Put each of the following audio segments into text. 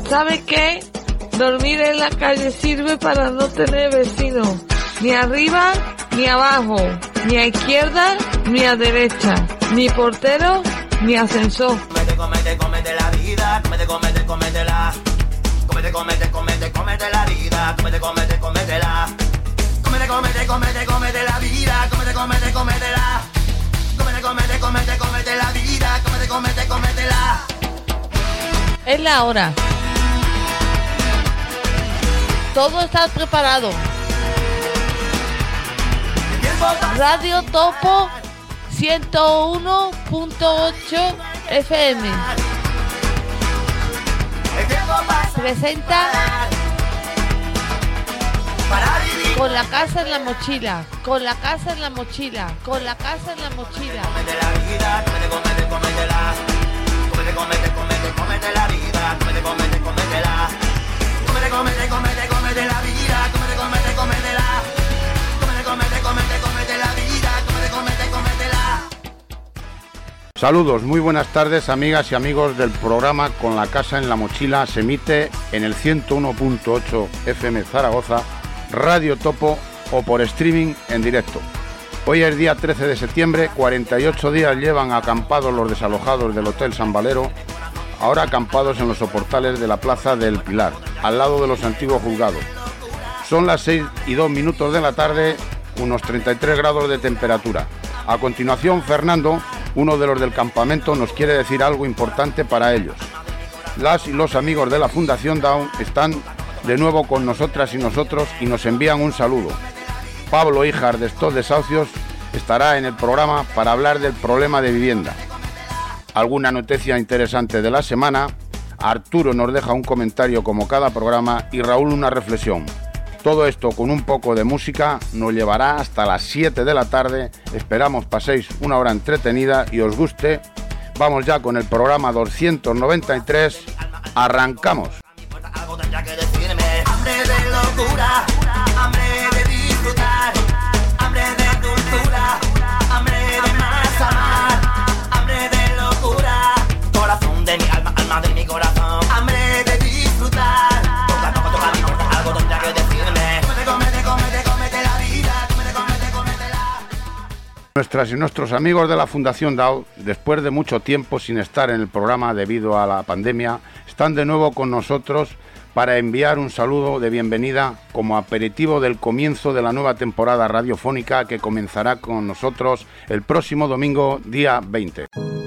¿Sabe qué? Dormir en la calle sirve para no tener vecinos, ni arriba ni abajo, ni a izquierda ni a derecha, ni portero ni ascensor. Cómete la vida, cómetela. Cómete la vida, cómetela. Cómete la vida, cómetela. Cómete la vida, cómetela. Es la hora. Todo está preparado. Radio Topo 101.8 FM presenta Con la casa en la mochila, con la casa en la mochila, con la casa en la mochila. Cómete la vida, cómetela. Cómete la vida, cómetela. Cómete la vida, cómetela. Cómete la vida, cómetela. Saludos, muy buenas tardes, amigas y amigos del programa Con la casa en la mochila. Se emite en el 101.8 FM Zaragoza, Radio Topo o por streaming en directo. Hoy es día 13 de septiembre, 48 días llevan acampados los desalojados del Hotel San Valero, ahora acampados en los soportales de la Plaza del Pilar, al lado de los antiguos juzgados. Son las 6:02 de la tarde, unos 33 grados de temperatura. A continuación, Fernando, uno de los del campamento, nos quiere decir algo importante para ellos. Las y los amigos de la Fundación Down están de nuevo con nosotras y nosotros y nos envían un saludo. Pablo Híjar de estos desahucios estará en el programa para hablar del problema de vivienda. Alguna noticia interesante de la semana, Arturo nos deja un comentario como cada programa y Raúl una reflexión. Todo esto con un poco de música nos llevará hasta las 7 de la tarde. Esperamos paséis una hora entretenida y os guste. Vamos ya con el programa 293. Arrancamos. Algo tendrá que decirme. Hambre de locura, hambre de disfrutar, hambre de cultura, hambre de más amar, hambre de locura, corazón de mi alma, alma de mi corazón, hambre de disfrutar, toca mi puerta, algo tendrá que decirme. Cómete la vida, cómetela. Nuestras y nuestros amigos de la Fundación DAO, después de mucho tiempo sin estar en el programa debido a la pandemia, están de nuevo con nosotros para enviar un saludo de bienvenida como aperitivo del comienzo de la nueva temporada radiofónica que comenzará con nosotros el próximo domingo, día 20.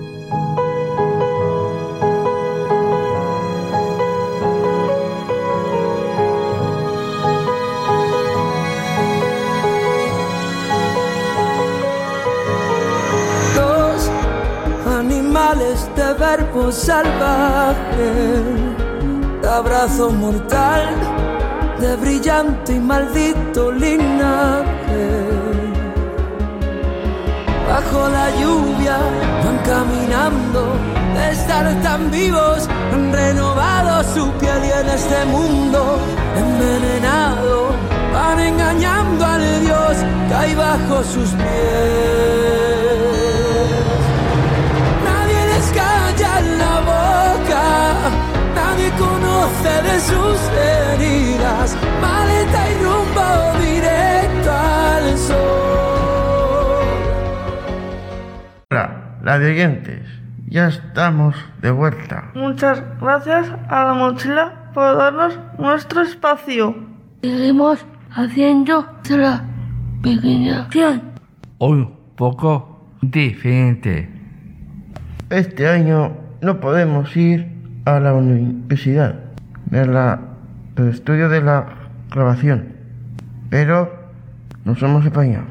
Dos animales de verbo salvaje, de abrazo mortal, de brillante y maldito linaje. Bajo la lluvia van caminando, de estar tan vivos, han renovado su piel y en este mundo envenenado van engañando al Dios que hay bajo sus pies. Nadie les calla la boca, nadie conoce de sus heridas, maleta y rumbo directo al sol. Hola, radiantes, ya estamos de vuelta. Muchas gracias a la mochila por darnos nuestro espacio. Seguimos haciendo nuestra pequeña acción. Hoy un poco diferente. Este año no podemos ir a la universidad, el estudio de la grabación, pero nos hemos apañado.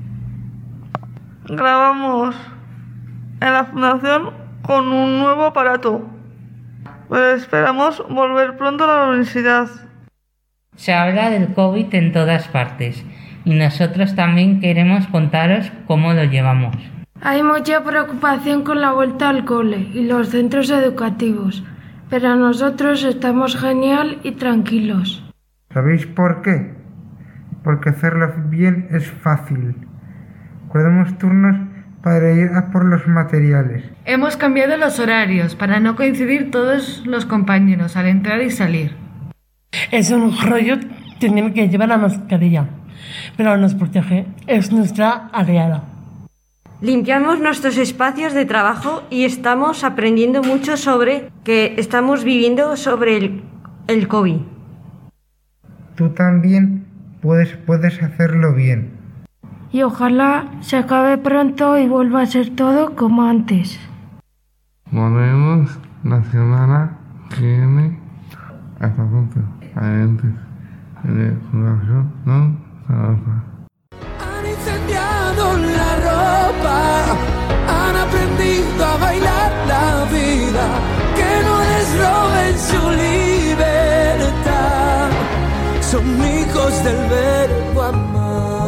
Grabamos en la fundación con un nuevo aparato, pero esperamos volver pronto a la universidad. Se habla del COVID en todas partes y nosotros también queremos contaros cómo lo llevamos. Hay mucha preocupación con la vuelta al cole y los centros educativos, pero nosotros estamos genial y tranquilos. ¿Sabéis por qué? Porque hacerlo bien es fácil. Guardamos turnos para ir a por los materiales. Hemos cambiado los horarios para no coincidir todos los compañeros al entrar y salir. Es un rollo tener que llevar la mascarilla, pero nos protege, es nuestra aliada. Limpiamos nuestros espacios de trabajo y estamos aprendiendo mucho sobre que estamos viviendo sobre el COVID. Tú también puedes hacerlo bien. Y ojalá se acabe pronto y vuelva a ser todo como antes. Volvemos la semana que viene hasta pronto. Adelante. De Fundación No Zaragoza. Han incendiado la ropa, han aprendido a bailar la vida, que no les roben su libertad. Son hijos del verbo amar.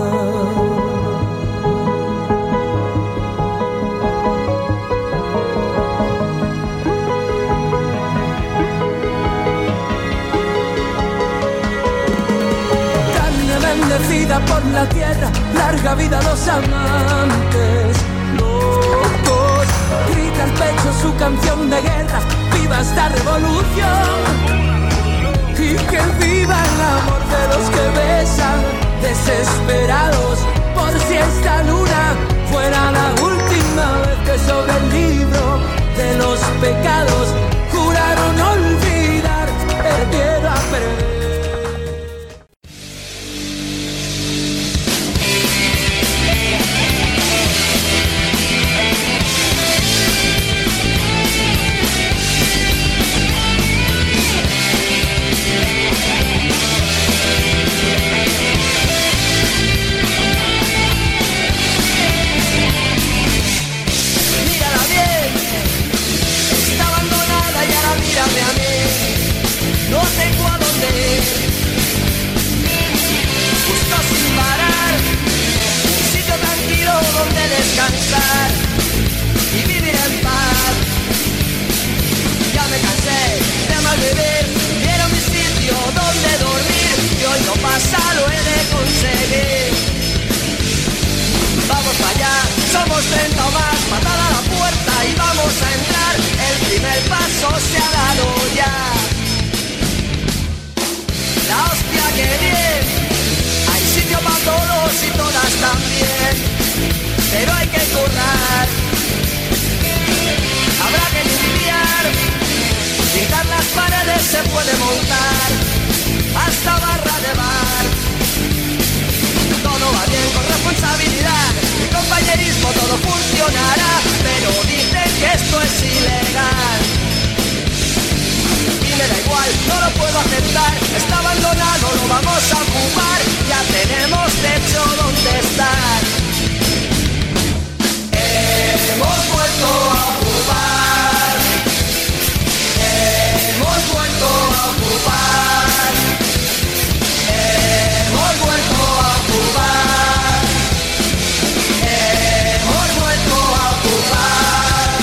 Bendecida por la tierra, larga vida a los amantes locos. Grita al pecho su canción de guerra, viva esta revolución. Y que viva el amor de los que besan, desesperados, por si esta luna fuera la última vez que sobre el libro de los pecados juraron olvidar el miedo a perder. No tengo a dónde ir, busco sin parar un sitio tranquilo donde descansar y vivir en paz. Ya me cansé de malvivir, quiero mi sitio donde dormir y hoy no pasa, lo he de conseguir. Vamos para allá, somos 30 o más, patada a la puerta y vamos a entrar. El primer paso se ha dado ya. La hostia, que bien, hay sitio para todos y todas también, pero hay que currar. Habrá que limpiar, pintar las paredes, se puede montar hasta barra de bar. Todo va bien con responsabilidad y compañerismo, todo funcionará, pero dicen que esto es ilegal. Y me da igual, no lo puedo aceptar, está abandonado, lo vamos a ocupar, ya tenemos techo donde estar. Hemos vuelto a ocupar, hemos vuelto a ocupar, hemos vuelto a ocupar, hemos vuelto a ocupar.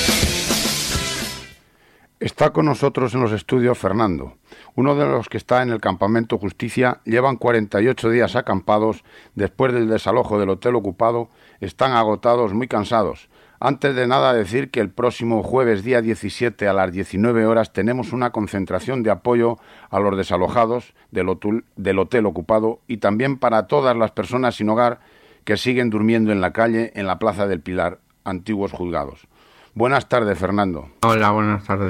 Está con nosotros en los estudios Fernando, uno de los que está en el campamento Justicia. Llevan 48 días acampados después del desalojo del hotel ocupado, están agotados, muy cansados. Antes de nada decir que el próximo jueves día 17 a las 19 horas tenemos una concentración de apoyo a los desalojados del hotel ocupado y también para todas las personas sin hogar que siguen durmiendo en la calle en la Plaza del Pilar, antiguos juzgados. Buenas tardes, Fernando. Hola, buenas tardes.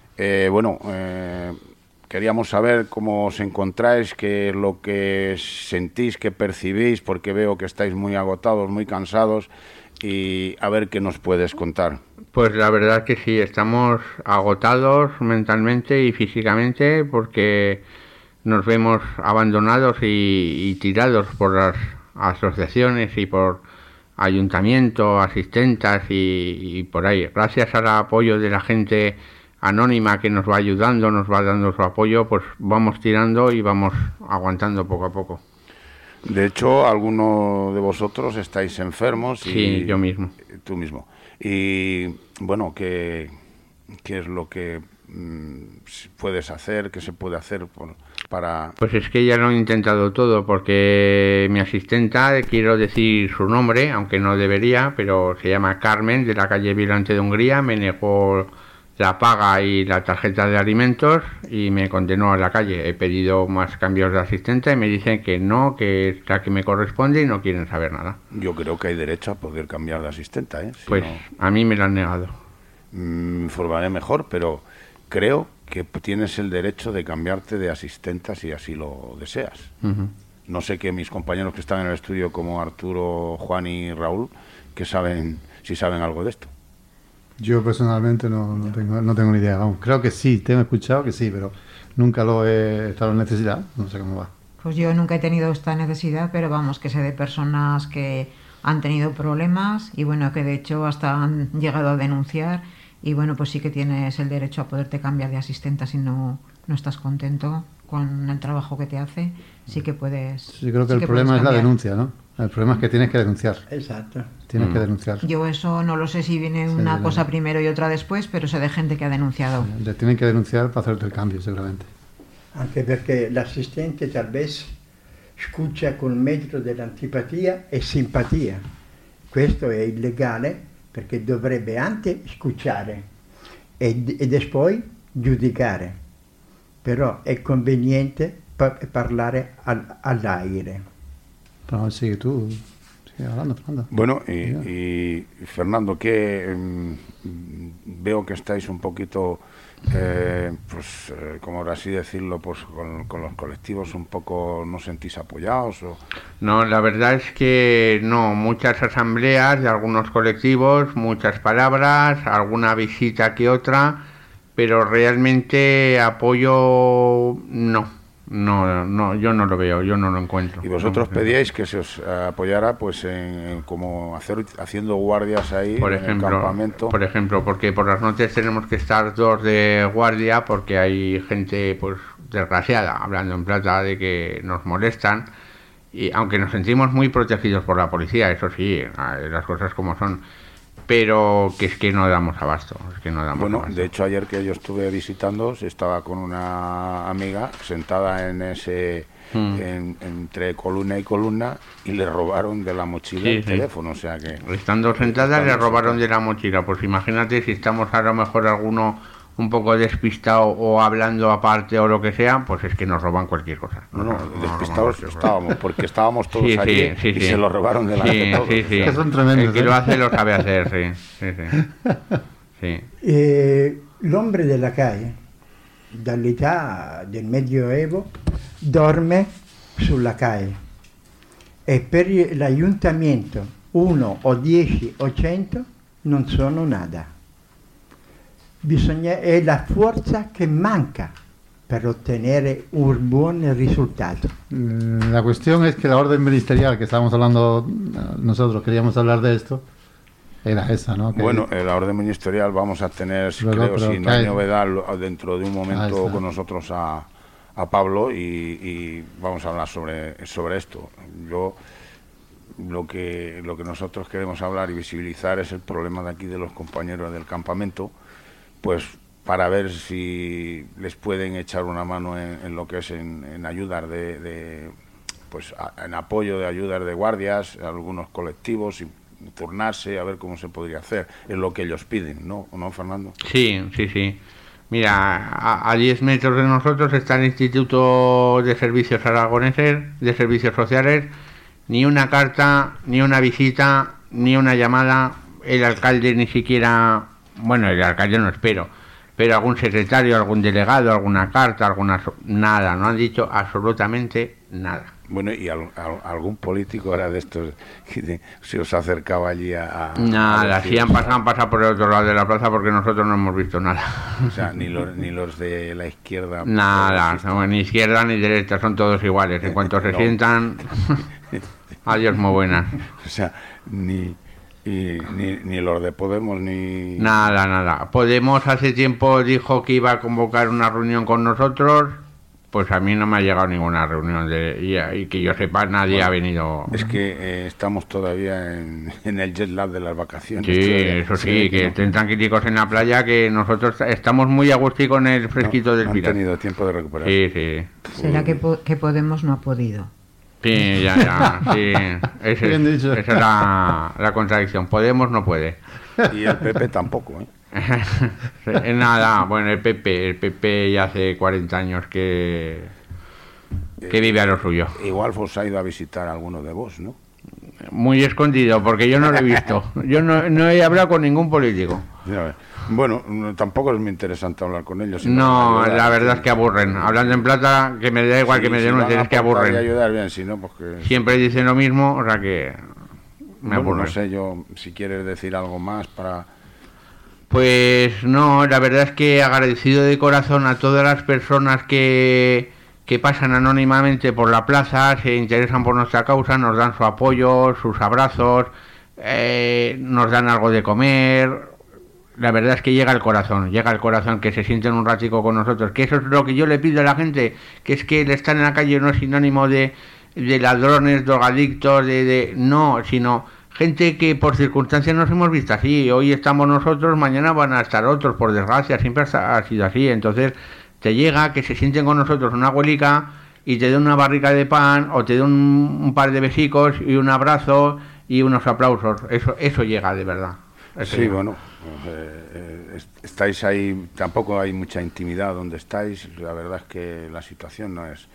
Queríamos saber cómo os encontráis, qué es lo que sentís, qué percibís, porque veo que estáis muy agotados, muy cansados, y a ver qué nos puedes contar. Pues la verdad que sí, estamos agotados mentalmente y físicamente porque nos vemos abandonados y tirados por las asociaciones y por ayuntamiento, asistentas y por ahí. Gracias al apoyo de la gente anónima que nos va ayudando, nos va dando su apoyo, pues vamos tirando y vamos aguantando poco a poco. De hecho, alguno de vosotros estáis enfermos. Sí, yo mismo. Tú mismo. Y bueno, ¿qué es lo que puedes hacer, qué se puede hacer para... Pues es que ya lo he intentado todo, porque mi asistenta, quiero decir su nombre, aunque no debería, pero se llama Carmen, de la calle Violante de Hungría, me negó la paga y la tarjeta de alimentos y me condenó a la calle. He pedido más cambios de asistente y me dicen que no, que es la que me corresponde y no quieren saber nada. Yo creo que hay derecho a poder cambiar de asistenta, ¿eh? Pues a mí me lo han negado. Informaré mejor, pero creo que tienes el derecho de cambiarte de asistenta si así lo deseas. No sé que mis compañeros que están en el estudio, como Arturo, Juan y Raúl, que si saben algo de esto. Yo personalmente no tengo ni idea. Vamos, creo que sí, tengo escuchado que sí, pero nunca lo he estado en necesidad. No sé cómo va. Pues yo nunca he tenido esta necesidad, pero vamos, que sé de personas que han tenido problemas y bueno, que de hecho hasta han llegado a denunciar y bueno, pues sí que tienes el derecho a poderte cambiar de asistenta si no estás contento con el trabajo que te hace, sí que puedes. Sí, creo que el problema es la denuncia, ¿no? El problema es que tienes que denunciar. Exacto. Tienes que denunciar. Yo eso no lo sé si viene una cosa primero y otra después, pero sé de gente que ha denunciato. Le tienen che denunciare per hacerte il cambio, sicuramente. Anche perché l'assistente talvez scuccia col metro dell'antipatia e simpatia. Questo è illegale perché dovrebbe anche scucciare e poi giudicare. Però è conveniente parlare all'aire. Pero sigue tú, sigue hablando, Fernando. Bueno, y Fernando, que veo que estáis un poquito, como por así decirlo, pues con los colectivos un poco, ¿no sentís apoyados? No, la verdad es que no, muchas asambleas de algunos colectivos, muchas palabras, alguna visita que otra, pero realmente apoyo no. No, yo no lo veo, yo no lo encuentro. Y vosotros pedíais que se os apoyara, pues, en como haciendo guardias ahí en el campamento. Por ejemplo, porque por las noches tenemos que estar 2 de guardia porque hay gente, pues, desgraciada, hablando en plata, de que nos molestan. Y aunque nos sentimos muy protegidos por la policía, eso sí, las cosas como son. Pero que es que no damos abasto, abasto. De hecho ayer que yo estuve visitando, estaba con una amiga sentada en ese entre columna y columna y le robaron de la mochila el teléfono, o sea que... Estando sentada le robaron de la mochila, pues imagínate si estamos a lo mejor alguno un poco despistado o hablando aparte o lo que sea, pues es que nos roban cualquier cosa. Despistados estábamos, porque estábamos todos allí y se lo robaron de la mochila. Sí. Que son tremendos. El que lo hace lo sabe hacer, sí. L'ombre della calle, dall'età del Medioevo, dorme sulla calle e per l'ayuntamiento 1 o 10 o 100 non sono nada. È la forza che manca per ottenere un buon risultato. La cuestión es que la orden ministerial que estábamos hablando, nosotros queríamos hablar de esto, era esa, ¿no? Que bueno, la orden ministerial vamos a tener, si no hay novedad, dentro de un momento con nosotros a Pablo y vamos a hablar sobre esto. Lo que nosotros queremos hablar y visibilizar es el problema de aquí de los compañeros del campamento, pues para ver si les pueden echar una mano en lo que es en ayudar pues en apoyo de ayudar de guardias, algunos colectivos y turnarse a ver cómo se podría hacer, es lo que ellos piden, ¿no Fernando? Sí. Mira, a 10 metros de nosotros está el Instituto de Servicios Aragoneses, de Servicios Sociales, ni una carta, ni una visita, ni una llamada, el alcalde ni siquiera... Bueno, el alcalde no espero, pero algún secretario, algún delegado, alguna carta, nada, no han dicho absolutamente nada. Bueno, ¿y algún político era de estos que se os acercaba allí a nada, si han pasado por el otro lado de la plaza porque nosotros no hemos visto nada. O sea, ni los de la izquierda. Nada, ni izquierda ni derecha, son todos iguales. En cuanto se sientan, adiós, muy buenas. O sea, ni los de Podemos ni... Nada. Podemos hace tiempo dijo que iba a convocar una reunión con nosotros pues a mí no me ha llegado ninguna reunión y que yo sepa nadie ha venido. Es que estamos todavía en el jet lag de las vacaciones. Sí, eso sí, que estén tranquilicos en la playa, que nosotros estamos muy a gusto y con el fresquito del Pilar. Han tenido tiempo de recuperar. Sí. ¿Será que Podemos no ha podido? Sí, ya, sí. Bien dicho. Esa es la contradicción. Podemos no puede. Y el PP tampoco, Nada, bueno, el PP ya hace 40 años que vive a lo suyo. Igual os ha ido a visitar a alguno de vos, ¿no? Muy escondido, porque yo no lo he visto. Yo no he hablado con ningún político. Bueno, tampoco es muy interesante hablar con ellos. No, la verdad es que aburren. Hablando en plata, que me da igual que me denuncien, es que aburren. Ayudar bien, si no, porque... Siempre dicen lo mismo, o sea que me aburren. No sé yo si quieres decir algo más para... Pues no, la verdad es que agradecido de corazón a todas las personas que pasan anónimamente por la plaza, se interesan por nuestra causa, nos dan su apoyo, sus abrazos, nos dan algo de comer. La verdad es que llega al corazón, que se sienten un ratico con nosotros, que eso es lo que yo le pido a la gente, que es que el estar en la calle no es sinónimo de ladrones, drogadictos, no, sino gente que por circunstancias nos hemos visto así. Hoy estamos nosotros, mañana van a estar otros, por desgracia, siempre ha sido así. Entonces te llega que se sienten con nosotros una abuelica y te den una barrica de pan o te den un par de besicos y un abrazo y unos aplausos. Eso llega de verdad. Sí, bueno, estáis ahí, tampoco hay mucha intimidad donde estáis. La verdad es que la situación no es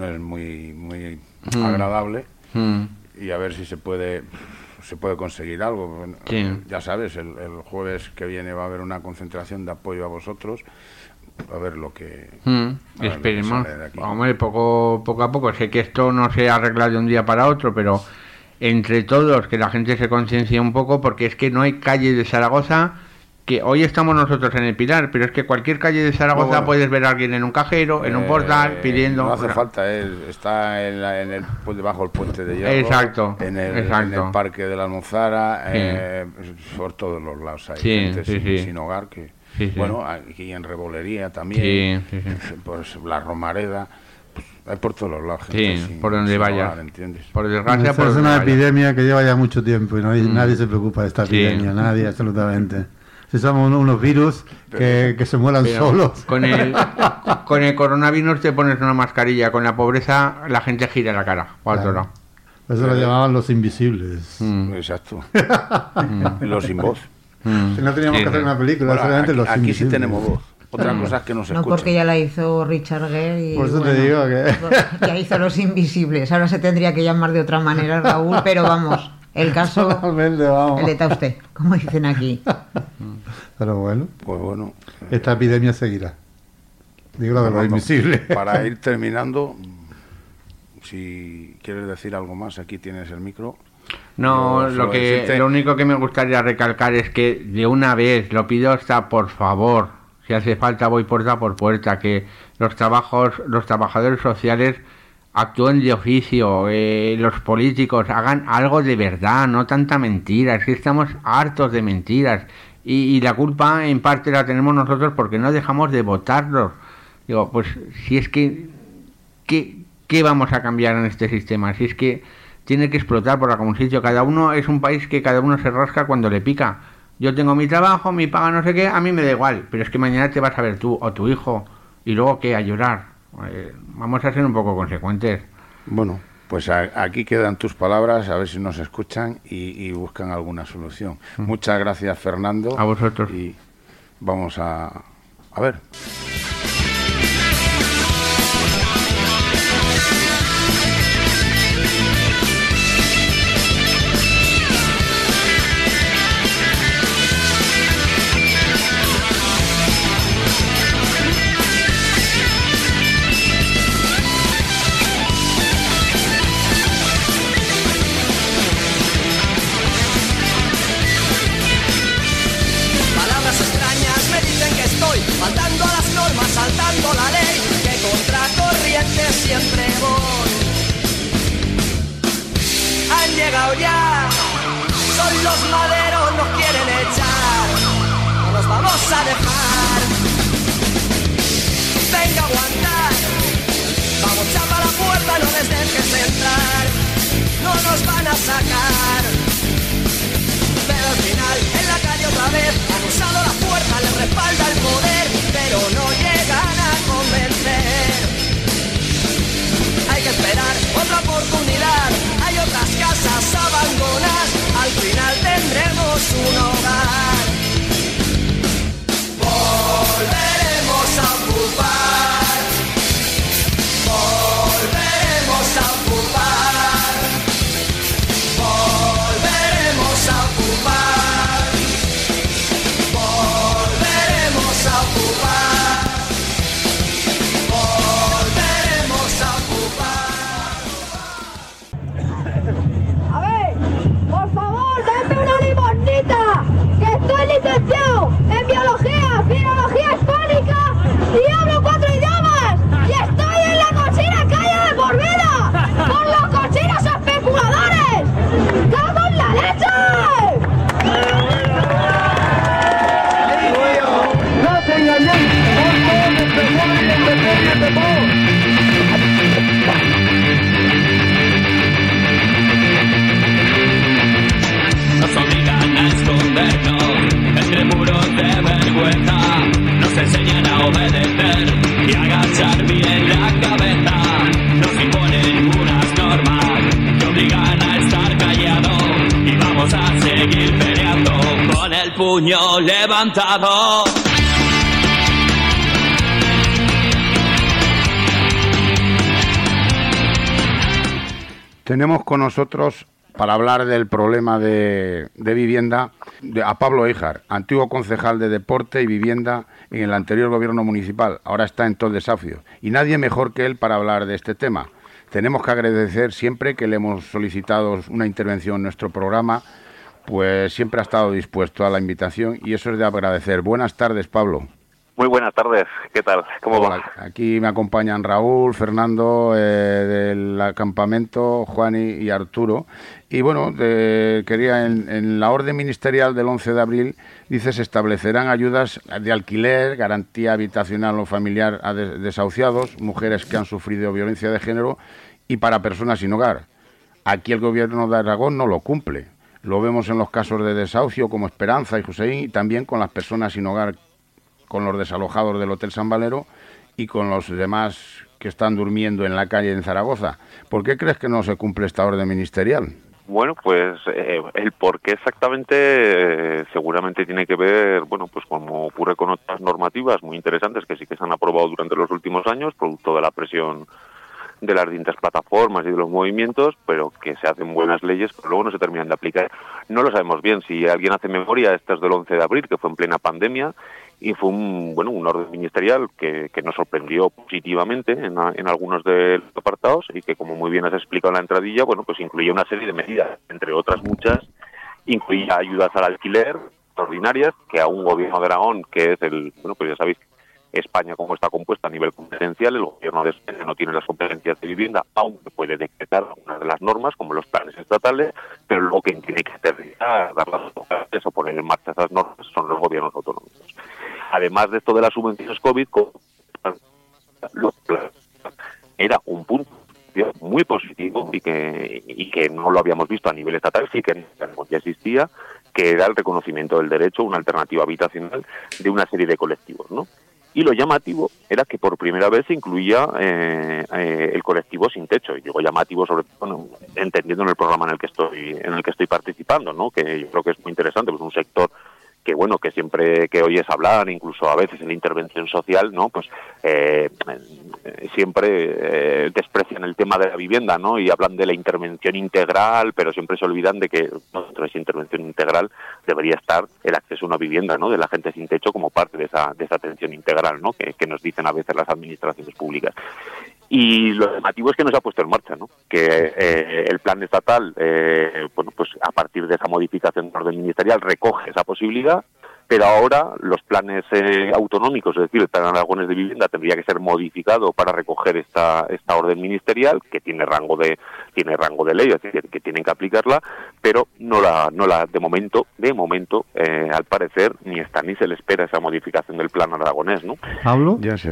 muy agradable y a ver si se puede conseguir algo. Sí. Ya sabes, el jueves que viene va a haber una concentración de apoyo a vosotros, a ver lo que... Esperemos. Hombre, poco a poco. Sé que esto no se arregla de un día para otro, pero entre todos, que la gente se conciencie un poco, porque es que no hay calle de Zaragoza, que hoy estamos nosotros en el Pilar, pero es que cualquier calle de Zaragoza puedes ver a alguien en un cajero, en un portal, pidiendo... No hace falta, está debajo del puente de hierro, exacto, en el parque de la Almozara, por todos los lados hay gente sin hogar, que bueno, aquí en Rebolería también, pues la Romareda... Hay por todos los lados, gente por donde vaya, hogar, ¿entiendes? Por desgracia, esta es una epidemia que lleva ya mucho tiempo y nadie se preocupa de esta epidemia, nadie, absolutamente. Si somos unos virus que se mueran solos. Con el coronavirus te pones una mascarilla, con la pobreza la gente gira la cara para otro lado. Eso lo llamaban los invisibles. Exacto. Los sin voz. Si no teníamos que hacer una película, solamente los invisibles. Aquí sí tenemos voz. Otra cosa es que no se escucha. No, porque ya la hizo Richard Gere y por eso te digo que... ya hizo Los Invisibles. Ahora se tendría que llamar de otra manera, Raúl, pero vamos, el caso el de está usted, como dicen aquí. Pero bueno, pues bueno, esta epidemia seguirá. Digo lo de los invisibles. Para ir terminando, si quieres decir algo más, aquí tienes el micro. No, lo único que me gustaría recalcar es que de una vez, lo pido hasta por favor, si hace falta voy puerta por puerta, que los trabajadores sociales actúen de oficio, los políticos hagan algo de verdad, no tanta mentira. Es que estamos hartos de mentiras y la culpa en parte la tenemos nosotros porque no dejamos de votarlos. Digo, pues si es que ¿qué vamos a cambiar en este sistema? Si es que tiene que explotar por algún sitio. Cada uno es un país que cada uno se rasca cuando le pica. Yo tengo mi trabajo, mi paga, no sé qué, a mí me da igual, pero es que mañana te vas a ver tú o tu hijo y luego ¿qué? A llorar. Vamos a ser un poco consecuentes. Bueno, pues aquí quedan tus palabras, a ver si nos escuchan y buscan alguna solución. Muchas gracias, Fernando. A vosotros. Y vamos a ver. Faltando a las normas, saltando la ley, que contra corriente siempre voy. Han llegado ya, son los maderos, nos quieren echar, no nos vamos a dejar. Venga a aguantar, chapa la puerta, no les dejes entrar, no nos van a sacar. Pero al final, en la calle otra vez, han usado la fuerza, les respalda el poder, pero no llegan a convencer. Hay que esperar otra oportunidad, hay otras casas abandonadas, al final tendremos un hogar. Volveremos a ocupar, volveremos a ocupar, volveremos a ocupar, volveremos a ocupar, volveremos a ocupar. A ver, por favor, dame una limonita, que estoy licenciado en biología, filología hispánica y hablo 4 idiomas y estoy en la cochina calle de por vida con los cochinos especuladores. ¡Cago en la leche! Nos obligan a escondernos entre muros de vergüenza, nos enseñan a obedecer y a agachar bien la cabeza, nos imponen unas normas que obligan a estar callados y vamos a seguir peleando con el puño levantado. Tenemos con nosotros, para hablar del problema de vivienda, a Pablo Híjar, antiguo concejal de Deporte y Vivienda en el anterior gobierno municipal. Ahora está en todo el desafío. Y nadie mejor que él para hablar de este tema. Tenemos que agradecer siempre que le hemos solicitado una intervención en nuestro programa, pues siempre ha estado dispuesto a la invitación y eso es de agradecer. Buenas tardes, Pablo. Muy buenas tardes, ¿qué tal? ¿Cómo va? Aquí me acompañan Raúl, Fernando del campamento, Juan y Arturo. Y bueno, quería en la orden ministerial del 11 de abril, dice, se establecerán ayudas de alquiler, garantía habitacional o familiar a desahuciados, mujeres que han sufrido violencia de género y para personas sin hogar. Aquí el gobierno de Aragón no lo cumple. Lo vemos en los casos de desahucio como Esperanza y Joséín y también con las personas sin hogar, con los desalojados del Hotel San Valero y con los demás que están durmiendo en la calle en Zaragoza. ¿Por qué crees que no se cumple esta orden ministerial? Bueno, pues el por qué exactamente seguramente tiene que ver, bueno, pues como ocurre con otras normativas muy interesantes que sí que se han aprobado durante los últimos años, producto de la presión de las distintas plataformas y de los movimientos, pero que se hacen buenas leyes, pero luego no se terminan de aplicar. No lo sabemos bien. Si alguien hace memoria, este es del 11 de abril, que fue en plena pandemia, y fue un orden ministerial que nos sorprendió positivamente en algunos de los apartados y que, como muy bien has explicado en la entradilla, bueno, pues incluía una serie de medidas, entre otras muchas, incluía ayudas al alquiler extraordinarias, que a un gobierno de Aragón, que es pues ya sabéis, España como está compuesta a nivel competencial, el gobierno de España no tiene las competencias de vivienda, aunque puede decretar algunas de las normas, como los planes estatales, pero luego quien tiene que aterrizar, dar las autoridades o poner en marcha esas normas son los gobiernos autonómicos. Además de esto de las subvenciones COVID, era un punto muy positivo y que no lo habíamos visto a nivel estatal, sí que ya existía, que era el reconocimiento del derecho a una alternativa habitacional de una serie de colectivos, ¿no? Y lo llamativo era que por primera vez se incluía el colectivo sin techo. Y digo llamativo, sobre todo entendiendo en el programa en el que estoy participando, ¿no? Que yo creo que es muy interesante, pues un sector que bueno, que siempre que oyes hablar, incluso a veces en la intervención social, ¿no? Pues siempre desprecian el tema de la vivienda, ¿no? Y hablan de la intervención integral, pero siempre se olvidan de que dentro de esa intervención integral debería estar el acceso a una vivienda, ¿no? De la gente sin techo como parte de esa atención integral, ¿no? Que nos dicen a veces las administraciones públicas. Y lo llamativo es que no se ha puesto en marcha, ¿no? Que el plan estatal, pues a partir de esa modificación del orden ministerial recoge esa posibilidad, pero ahora los planes autonómicos, es decir, el plan aragonés de vivienda tendría que ser modificado para recoger esta orden ministerial, que tiene rango de ley, es decir, que tienen que aplicarla, pero no la de momento, al parecer, ni está ni se le espera esa modificación del plan aragonés, ¿no? ¿Pablo? Ya se ve.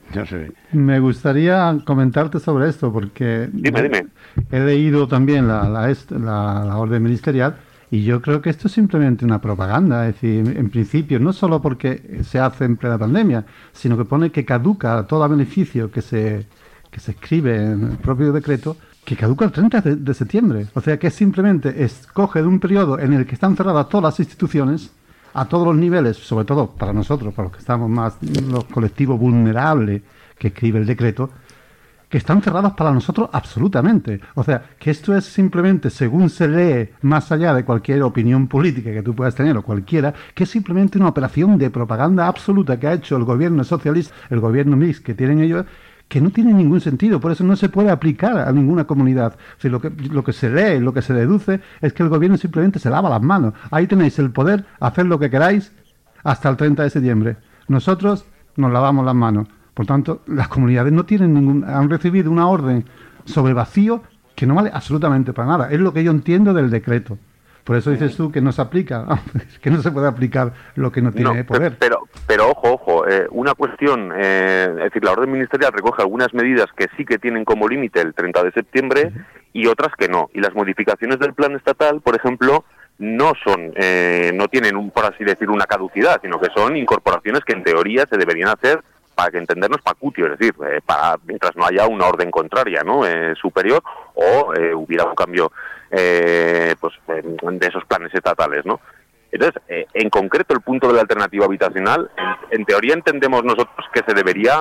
Ya sé. Me gustaría comentarte sobre esto porque Dime. He leído también la orden ministerial y yo creo que esto es simplemente una propaganda. Es decir, en principio, no solo porque se hace en plena pandemia, sino que pone que caduca todo beneficio que se escribe en el propio decreto, que caduca el 30 de septiembre. O sea que simplemente escoge de un periodo en el que están cerradas todas las instituciones a todos los niveles, sobre todo para nosotros, para los que estamos más, los colectivos vulnerables que escribe el decreto, que están cerrados para nosotros absolutamente. O sea, que esto es simplemente, según se lee, más allá de cualquier opinión política que tú puedas tener o cualquiera, que es simplemente una operación de propaganda absoluta que ha hecho el gobierno socialista, el gobierno mix que tienen ellos, que no tiene ningún sentido, por eso no se puede aplicar a ninguna comunidad. O sea, lo que se lee, lo que se deduce es que el gobierno simplemente se lava las manos. Ahí tenéis el poder, hacer lo que queráis hasta el 30 de septiembre. Nosotros nos lavamos las manos. Por tanto, las comunidades no tienen han recibido una orden sobre vacío que no vale absolutamente para nada. Es lo que yo entiendo del decreto. Por eso dices tú que no se aplica, que no se puede aplicar lo que no tiene poder. Pero ojo, una cuestión, es decir, la orden ministerial recoge algunas medidas que sí que tienen como límite el 30 de septiembre y otras que no. Y las modificaciones del plan estatal, por ejemplo, no tienen, por así decir, una caducidad, sino que son incorporaciones que en teoría se deberían hacer para que entendernos pacutio, es decir, mientras no haya una orden contraria, ¿no? Superior o hubiera un cambio de esos planes estatales, ¿no? Entonces, en concreto, el punto de la alternativa habitacional, en teoría entendemos nosotros que se debería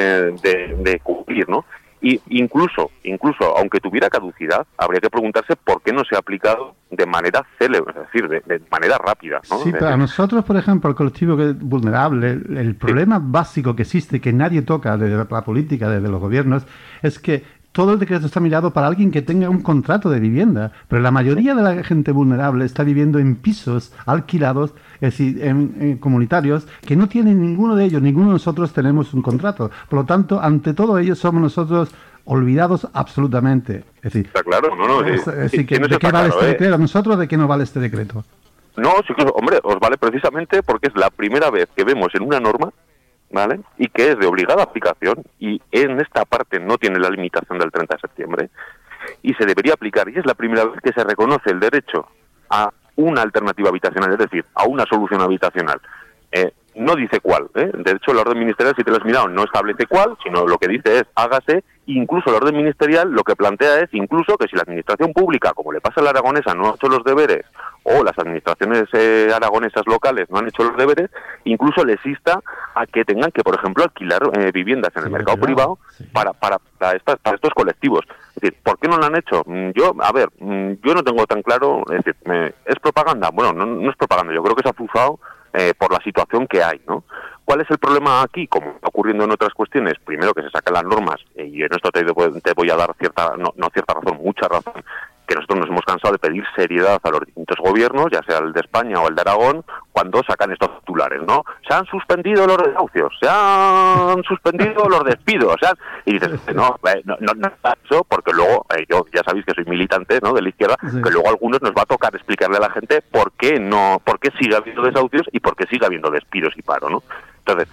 de cumplir, ¿no? Y incluso, aunque tuviera caducidad, habría que preguntarse por qué no se ha aplicado de manera célebre, es decir, de manera rápida, ¿no? Sí, para nosotros, por ejemplo, el colectivo que es vulnerable, el problema básico que existe, que nadie toca desde la política, desde los gobiernos, es que todo el decreto está mirado para alguien que tenga un contrato de vivienda, pero la mayoría de la gente vulnerable está viviendo en pisos alquilados, es decir, en comunitarios, que no tienen ninguno de nosotros tenemos un contrato. Por lo tanto, ante todo ello somos nosotros olvidados absolutamente. Es decir, está claro, no, ¿de qué vale este decreto? ¿A nosotros de qué nos vale este decreto? No, sí que, hombre, os vale precisamente porque es la primera vez que vemos en una norma, ¿vale?, y que es de obligada aplicación, y en esta parte no tiene la limitación del 30 de septiembre, y se debería aplicar, y es la primera vez que se reconoce el derecho a una alternativa habitacional, es decir, a una solución habitacional. No dice cuál, de hecho la orden ministerial, si te lo has mirado, no establece cuál, sino lo que dice es hágase. Incluso la orden ministerial lo que plantea es incluso que si la administración pública, como le pasa a la aragonesa, no ha hecho los deberes, o las administraciones aragonesas locales no han hecho los deberes, incluso les insta a que tengan que, por ejemplo, alquilar viviendas en el mercado privado para estos colectivos. Es decir, ¿por qué no lo han hecho? Yo no tengo tan claro, es decir, ¿es propaganda? Bueno, no es propaganda, yo creo que se ha azuzado por la situación que hay, ¿no? ¿Cuál es el problema aquí? Como está ocurriendo en otras cuestiones, primero que se sacan las normas, y en esto te voy a dar mucha razón, que nosotros nos hemos cansado de pedir seriedad a los distintos gobiernos, ya sea el de España o el de Aragón, cuando sacan estos titulares, ¿no? Se han suspendido los desahucios, se han suspendido los despidos, y dices, no eso, porque luego, yo ya sabéis que soy militante, ¿no?, de la izquierda, sí, que luego a algunos nos va a tocar explicarle a la gente por qué sigue habiendo desahucios y por qué sigue habiendo despidos y paro, ¿no? Entonces,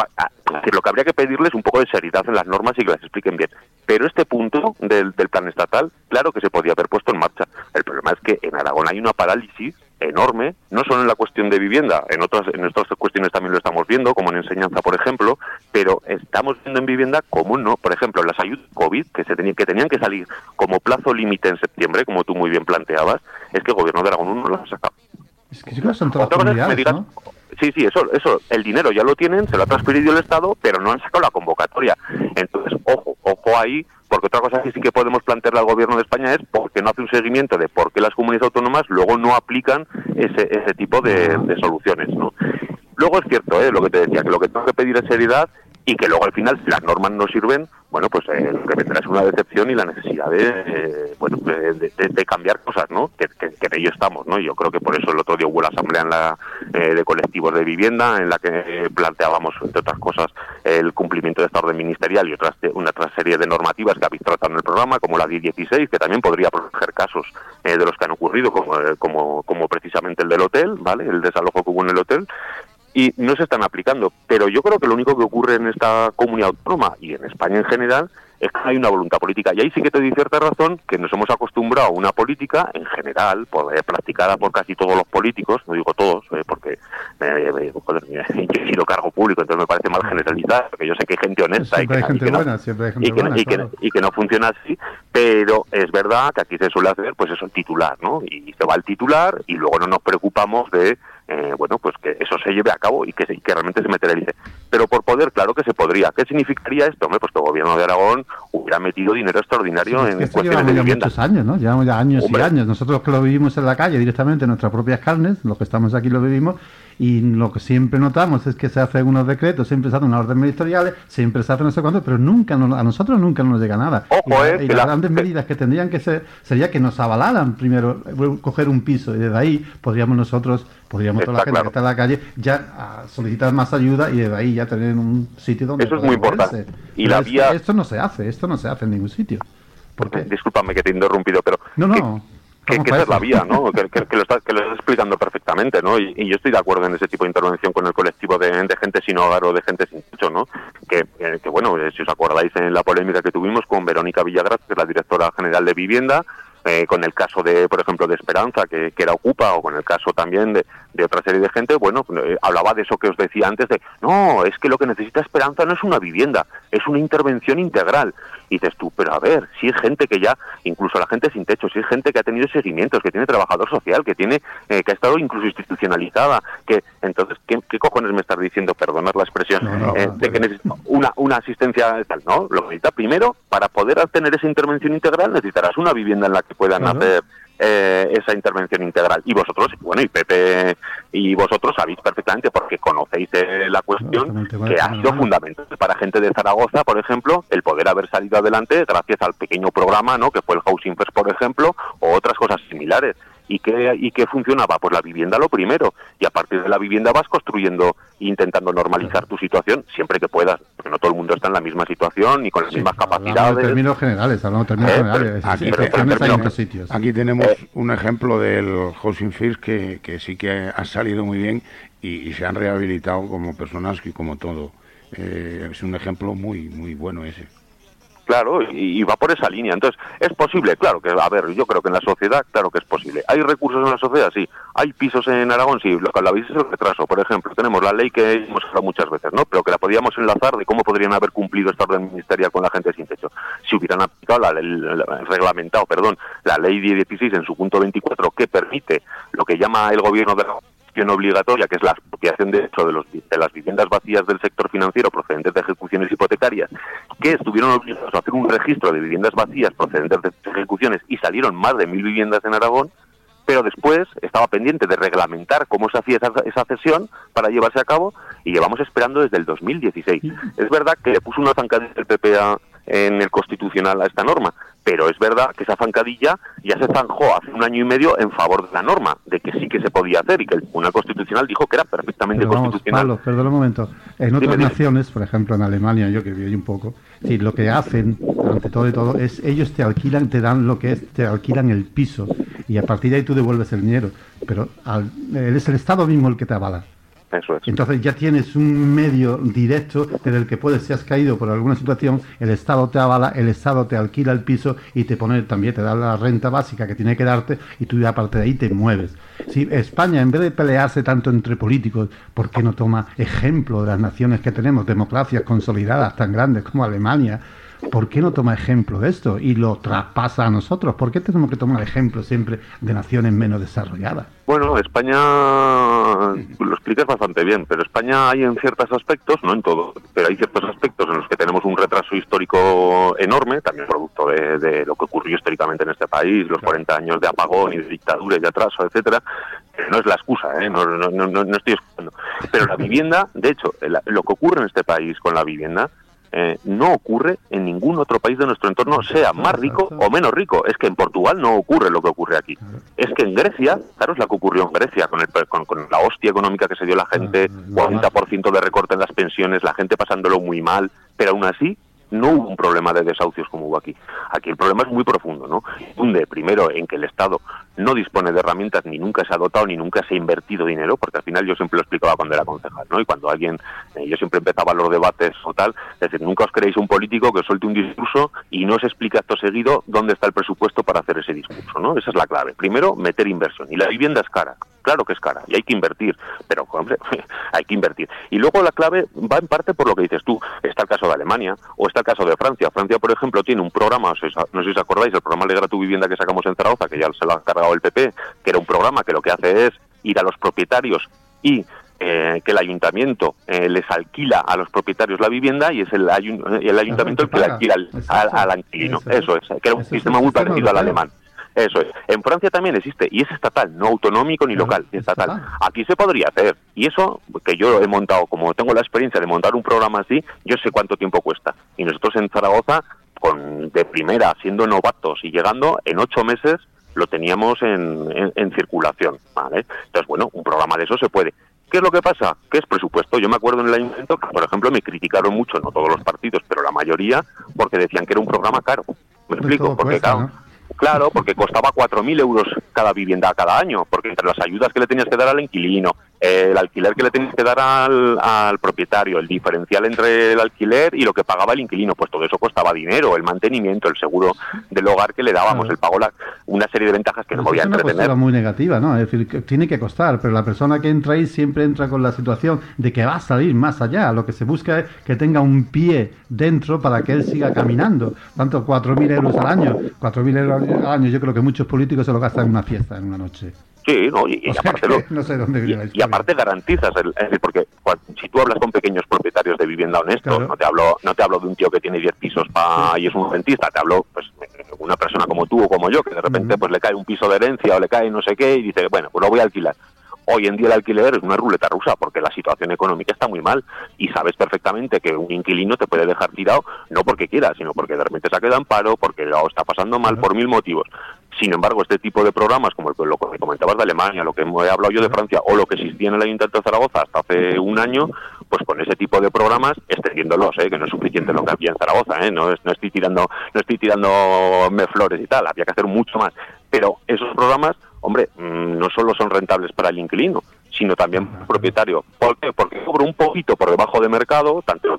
lo que habría que pedirles es un poco de seriedad en las normas y que las expliquen bien. Pero este punto del plan estatal, claro que se podía haber puesto en marcha. El problema es que en Aragón hay una parálisis enorme, no solo en la cuestión de vivienda, en otras cuestiones también lo estamos viendo, como en enseñanza, por ejemplo, pero estamos viendo en vivienda cómo no, por ejemplo, las ayudas COVID que tenían que salir como plazo límite en septiembre, como tú muy bien planteabas, es que el gobierno de Aragón no las ha sacado. Es que son todas las comunidades, ¿no? Sí, eso, el dinero ya lo tienen, se lo ha transferido el Estado, pero no han sacado la convocatoria. Entonces, ojo ahí, porque otra cosa que sí que podemos plantearle al Gobierno de España es por qué no hace un seguimiento de por qué las comunidades autónomas luego no aplican ese tipo de soluciones, ¿no? Luego es cierto, lo que te decía, que lo que tengo que pedir es seriedad y que luego al final, si las normas no sirven, bueno, pues lo que vendrá es una decepción y la necesidad de cambiar cosas, ¿no? Que en ello estamos, ¿no? Yo creo que por eso el otro día hubo la asamblea de colectivos de vivienda en la que planteábamos, entre otras cosas, el cumplimiento de esta orden ministerial y una otra serie de normativas que habéis tratado en el programa, como la 1016, que también podría proteger casos de los que han ocurrido, como precisamente el del hotel, ¿vale? El desalojo que hubo en el hotel. y no se están aplicando. Pero yo creo que lo único que ocurre en esta comunidad autónoma y en España en general es que hay una voluntad política. Y ahí sí que te doy cierta razón, que nos hemos acostumbrado a una política, en general, practicada por casi todos los políticos, no digo todos, porque yo he sido cargo público, entonces me parece mal generalizar, porque yo sé que hay gente honesta siempre hay gente buena, siempre hay gente buena, y que no funciona así, pero es verdad que aquí se suele hacer, pues eso, el titular, ¿no? Y se va el titular y luego no nos preocupamos de pues que eso se lleve a cabo y que realmente se materialice. Pero por poder, claro que se podría. ¿Qué significaría esto? Hombre, pues que el gobierno de Aragón hubiera metido dinero extraordinario en cuestiones de vivienda. Muchos años, ¿no? Llevamos ya años y años. Nosotros que lo vivimos en la calle directamente, en nuestras propias carnes, los que estamos aquí lo vivimos, y lo que siempre notamos es que se hacen unos decretos, siempre se hacen unas órdenes ministeriales, siempre se hace no sé cuánto, pero a nosotros nunca nos llega nada. Y las grandes medidas que tendrían que ser sería que nos avalaran primero coger un piso, y desde ahí podríamos toda la gente que está en la calle ya solicitar más ayuda, y desde ahí ya tener un sitio donde eso es muy importante. Y la vía... esto no se hace en ningún sitio. ¿Por qué? Discúlpame que te he interrumpido, pero que esa es la vía, ¿no? que lo estás explicando perfectamente, ¿no? Y yo estoy de acuerdo en ese tipo de intervención con el colectivo de gente sin hogar o de gente sin techo, ¿no? Que bueno, si os acordáis en la polémica que tuvimos con Verónica Villagrás, que es la directora general de Vivienda, con el caso de, por ejemplo, de Esperanza, que era Ocupa, o con el caso también de otra serie de gente, bueno, hablaba de eso que os decía antes, de no, es que lo que necesita Esperanza no es una vivienda, es una intervención integral. Y dices tú, pero a ver, si es gente que ya, incluso la gente sin techo, si es gente que ha tenido seguimientos, que tiene trabajador social, que tiene que ha estado incluso institucionalizada, que entonces, ¿qué cojones me estás diciendo, perdonad la expresión, de que necesita una asistencia tal? No, lo que necesita primero, para poder tener esa intervención integral, necesitarás una vivienda en la que puedan hacer esa intervención integral. Y vosotros, bueno, y Pepe y vosotros sabéis perfectamente, porque conocéis la cuestión, que ha sido fundamental para gente de Zaragoza, por ejemplo, el poder haber salido adelante gracias al pequeño programa, ¿no?, que fue el Housing First, por ejemplo, o otras cosas similares. ¿Y qué funcionaba? Pues la vivienda lo primero, y a partir de la vivienda vas construyendo e intentando normalizar tu situación siempre que puedas, porque no todo el mundo está en la misma situación ni con las mismas capacidades. Hablamos de términos generales. Aquí tenemos un ejemplo del Housing First que sí que ha salido muy bien y se han rehabilitado como personas y como todo. Es un ejemplo muy, muy bueno ese. Claro, y va por esa línea. Entonces, ¿es posible? Claro que, a ver, yo creo que en la sociedad, claro que es posible. ¿Hay recursos en la sociedad? Sí. ¿Hay pisos en Aragón? Sí. Lo que habéis es el retraso. Por ejemplo, tenemos la ley que hemos hablado muchas veces, ¿no?, pero que la podíamos enlazar de cómo podrían haber cumplido esta orden ministerial con la gente sin techo. Si hubieran aplicado reglamentado la ley 16 en su punto 24, que permite lo que llama el gobierno de la obligatoria, que es la expropiación de hecho de las viviendas vacías del sector financiero procedentes de ejecuciones hipotecarias, que estuvieron obligados a hacer un registro de viviendas vacías procedentes de ejecuciones, y salieron más de 1.000 viviendas en Aragón, pero después estaba pendiente de reglamentar cómo se hacía esa cesión para llevarse a cabo, y llevamos esperando desde el 2016. Es verdad que le puso una zancadilla el PPA en el Constitucional a esta norma, pero es verdad que esa zancadilla ya se zanjó hace 1 año y medio en favor de la norma, de que sí que se podía hacer, y que el Tribunal Constitucional dijo que era perfectamente constitucional. Pablo, perdón un momento. En otras naciones, por ejemplo en Alemania, yo que viví un poco, sí, lo que hacen, ante todo y todo, es ellos te alquilan, te dan lo que es, te alquilan el piso, y a partir de ahí tú devuelves el dinero, pero es el Estado mismo el que te avala. Eso es. Entonces ya tienes un medio directo desde el que puedes, si has caído por alguna situación, el Estado te avala, el Estado te alquila el piso y te da la renta básica que tiene que darte, y tú ya aparte de ahí te mueves. Si España, en vez de pelearse tanto entre políticos, ¿por qué no toma ejemplo de las naciones que tenemos, democracias consolidadas tan grandes como Alemania? ¿Por qué no toma ejemplo de esto y lo traspasa a nosotros? ¿Por qué tenemos que tomar ejemplo siempre de naciones menos desarrolladas? Bueno, España, lo explicas bastante bien, pero España hay en ciertos aspectos, no en todo, pero hay ciertos aspectos en los que tenemos un retraso histórico enorme, también producto de lo que ocurrió históricamente en este país, los 40 años de apagón y de dictadura y de atraso, etcétera. No es la excusa, no estoy excusando. Pero la vivienda, de hecho, lo que ocurre en este país con la vivienda, no ocurre en ningún otro país de nuestro entorno, sea más rico o menos rico. Es que en Portugal no ocurre lo que ocurre aquí. Es que en Grecia, claro, es lo que ocurrió en Grecia, con la hostia económica que se dio la gente, 40% de recorte en las pensiones, la gente pasándolo muy mal, pero aún así no hubo un problema de desahucios como hubo aquí. Aquí el problema es muy profundo, ¿no? Donde, primero, en que el Estado no dispone de herramientas, ni nunca se ha dotado, ni nunca se ha invertido dinero, porque al final yo siempre lo explicaba cuando era concejal, ¿no? Y cuando alguien, yo siempre empezaba los debates o tal, es decir, nunca os creéis un político que os suelte un discurso y no os explica acto seguido dónde está el presupuesto para hacer ese discurso, ¿no? Esa es la clave. Primero, meter inversión. Y la vivienda es cara. Claro que es cara y hay que invertir, pero hombre, hay que invertir. Y luego la clave va en parte por lo que dices tú. Está el caso de Alemania o está el caso de Francia. Francia, por ejemplo, tiene un programa, no sé si os acordáis, el programa Alegra tu vivienda que sacamos en Zaragoza, que ya se lo ha cargado el PP, que era un programa que lo que hace es ir a los propietarios y que el ayuntamiento les alquila a los propietarios la vivienda y es el ayuntamiento el que le alquila al inquilino. Eso es, que era un sistema muy parecido al alemán. Eso es. En Francia también existe, y es estatal, no autonómico ni local, es estatal. Aquí se podría hacer, y eso que yo he montado, como tengo la experiencia de montar un programa así, yo sé cuánto tiempo cuesta. Y nosotros en Zaragoza, de primera, siendo novatos y llegando, en 8 meses lo teníamos en circulación, ¿vale? Entonces, bueno, un programa de eso se puede. ¿Qué es lo que pasa? ¿Qué es presupuesto? Yo me acuerdo en el ayuntamiento que, por ejemplo, me criticaron mucho, no todos los partidos, pero la mayoría, porque decían que era un programa caro. ¿Me explico? Porque, cuesta, ¿no? Claro, porque costaba 4.000 euros cada vivienda cada año, porque entre las ayudas que le tenías que dar al inquilino, el alquiler que le tenías que dar al propietario, el diferencial entre el alquiler y lo que pagaba el inquilino, pues todo eso costaba dinero, el mantenimiento, el seguro del hogar que le dábamos, el pago, una serie de ventajas que no me voy a entretener. Es una postura muy negativa, ¿no? Es decir, que tiene que costar, pero la persona que entra ahí siempre entra con la situación de que va a salir más allá. Lo que se busca es que tenga un pie dentro para que él siga caminando. ¿Cuánto? 4.000 euros al año. 4.000 euros al año, yo creo que muchos políticos se lo gastan en una fiesta, en una noche. Sí, no, y aparte no sé dónde viene la historia. Y aparte garantizas, es decir, porque si tú hablas con pequeños propietarios de vivienda honestos, claro, no te hablo de un tío que tiene 10 pisos y es un rentista, te hablo pues una persona como tú o como yo, que de repente pues le cae un piso de herencia o le cae no sé qué y dice, bueno, pues lo voy a alquilar. Hoy en día el alquiler es una ruleta rusa porque la situación económica está muy mal y sabes perfectamente que un inquilino te puede dejar tirado no porque quiera, sino porque de repente se ha quedado en paro, porque lo está pasando mal por 1000 motivos. Sin embargo, este tipo de programas, como lo que comentabas de Alemania, lo que he hablado yo de Francia, o lo que existía en el Ayuntamiento de Zaragoza hasta hace un año, pues con ese tipo de programas, extendiéndolos, que no es suficiente lo que había en Zaragoza, no estoy tirándome flores y tal, había que hacer mucho más. Pero esos programas, hombre, no solo son rentables para el inquilino, sino también para el propietario. ¿Por qué? Porque cobra un poquito por debajo de mercado, tanto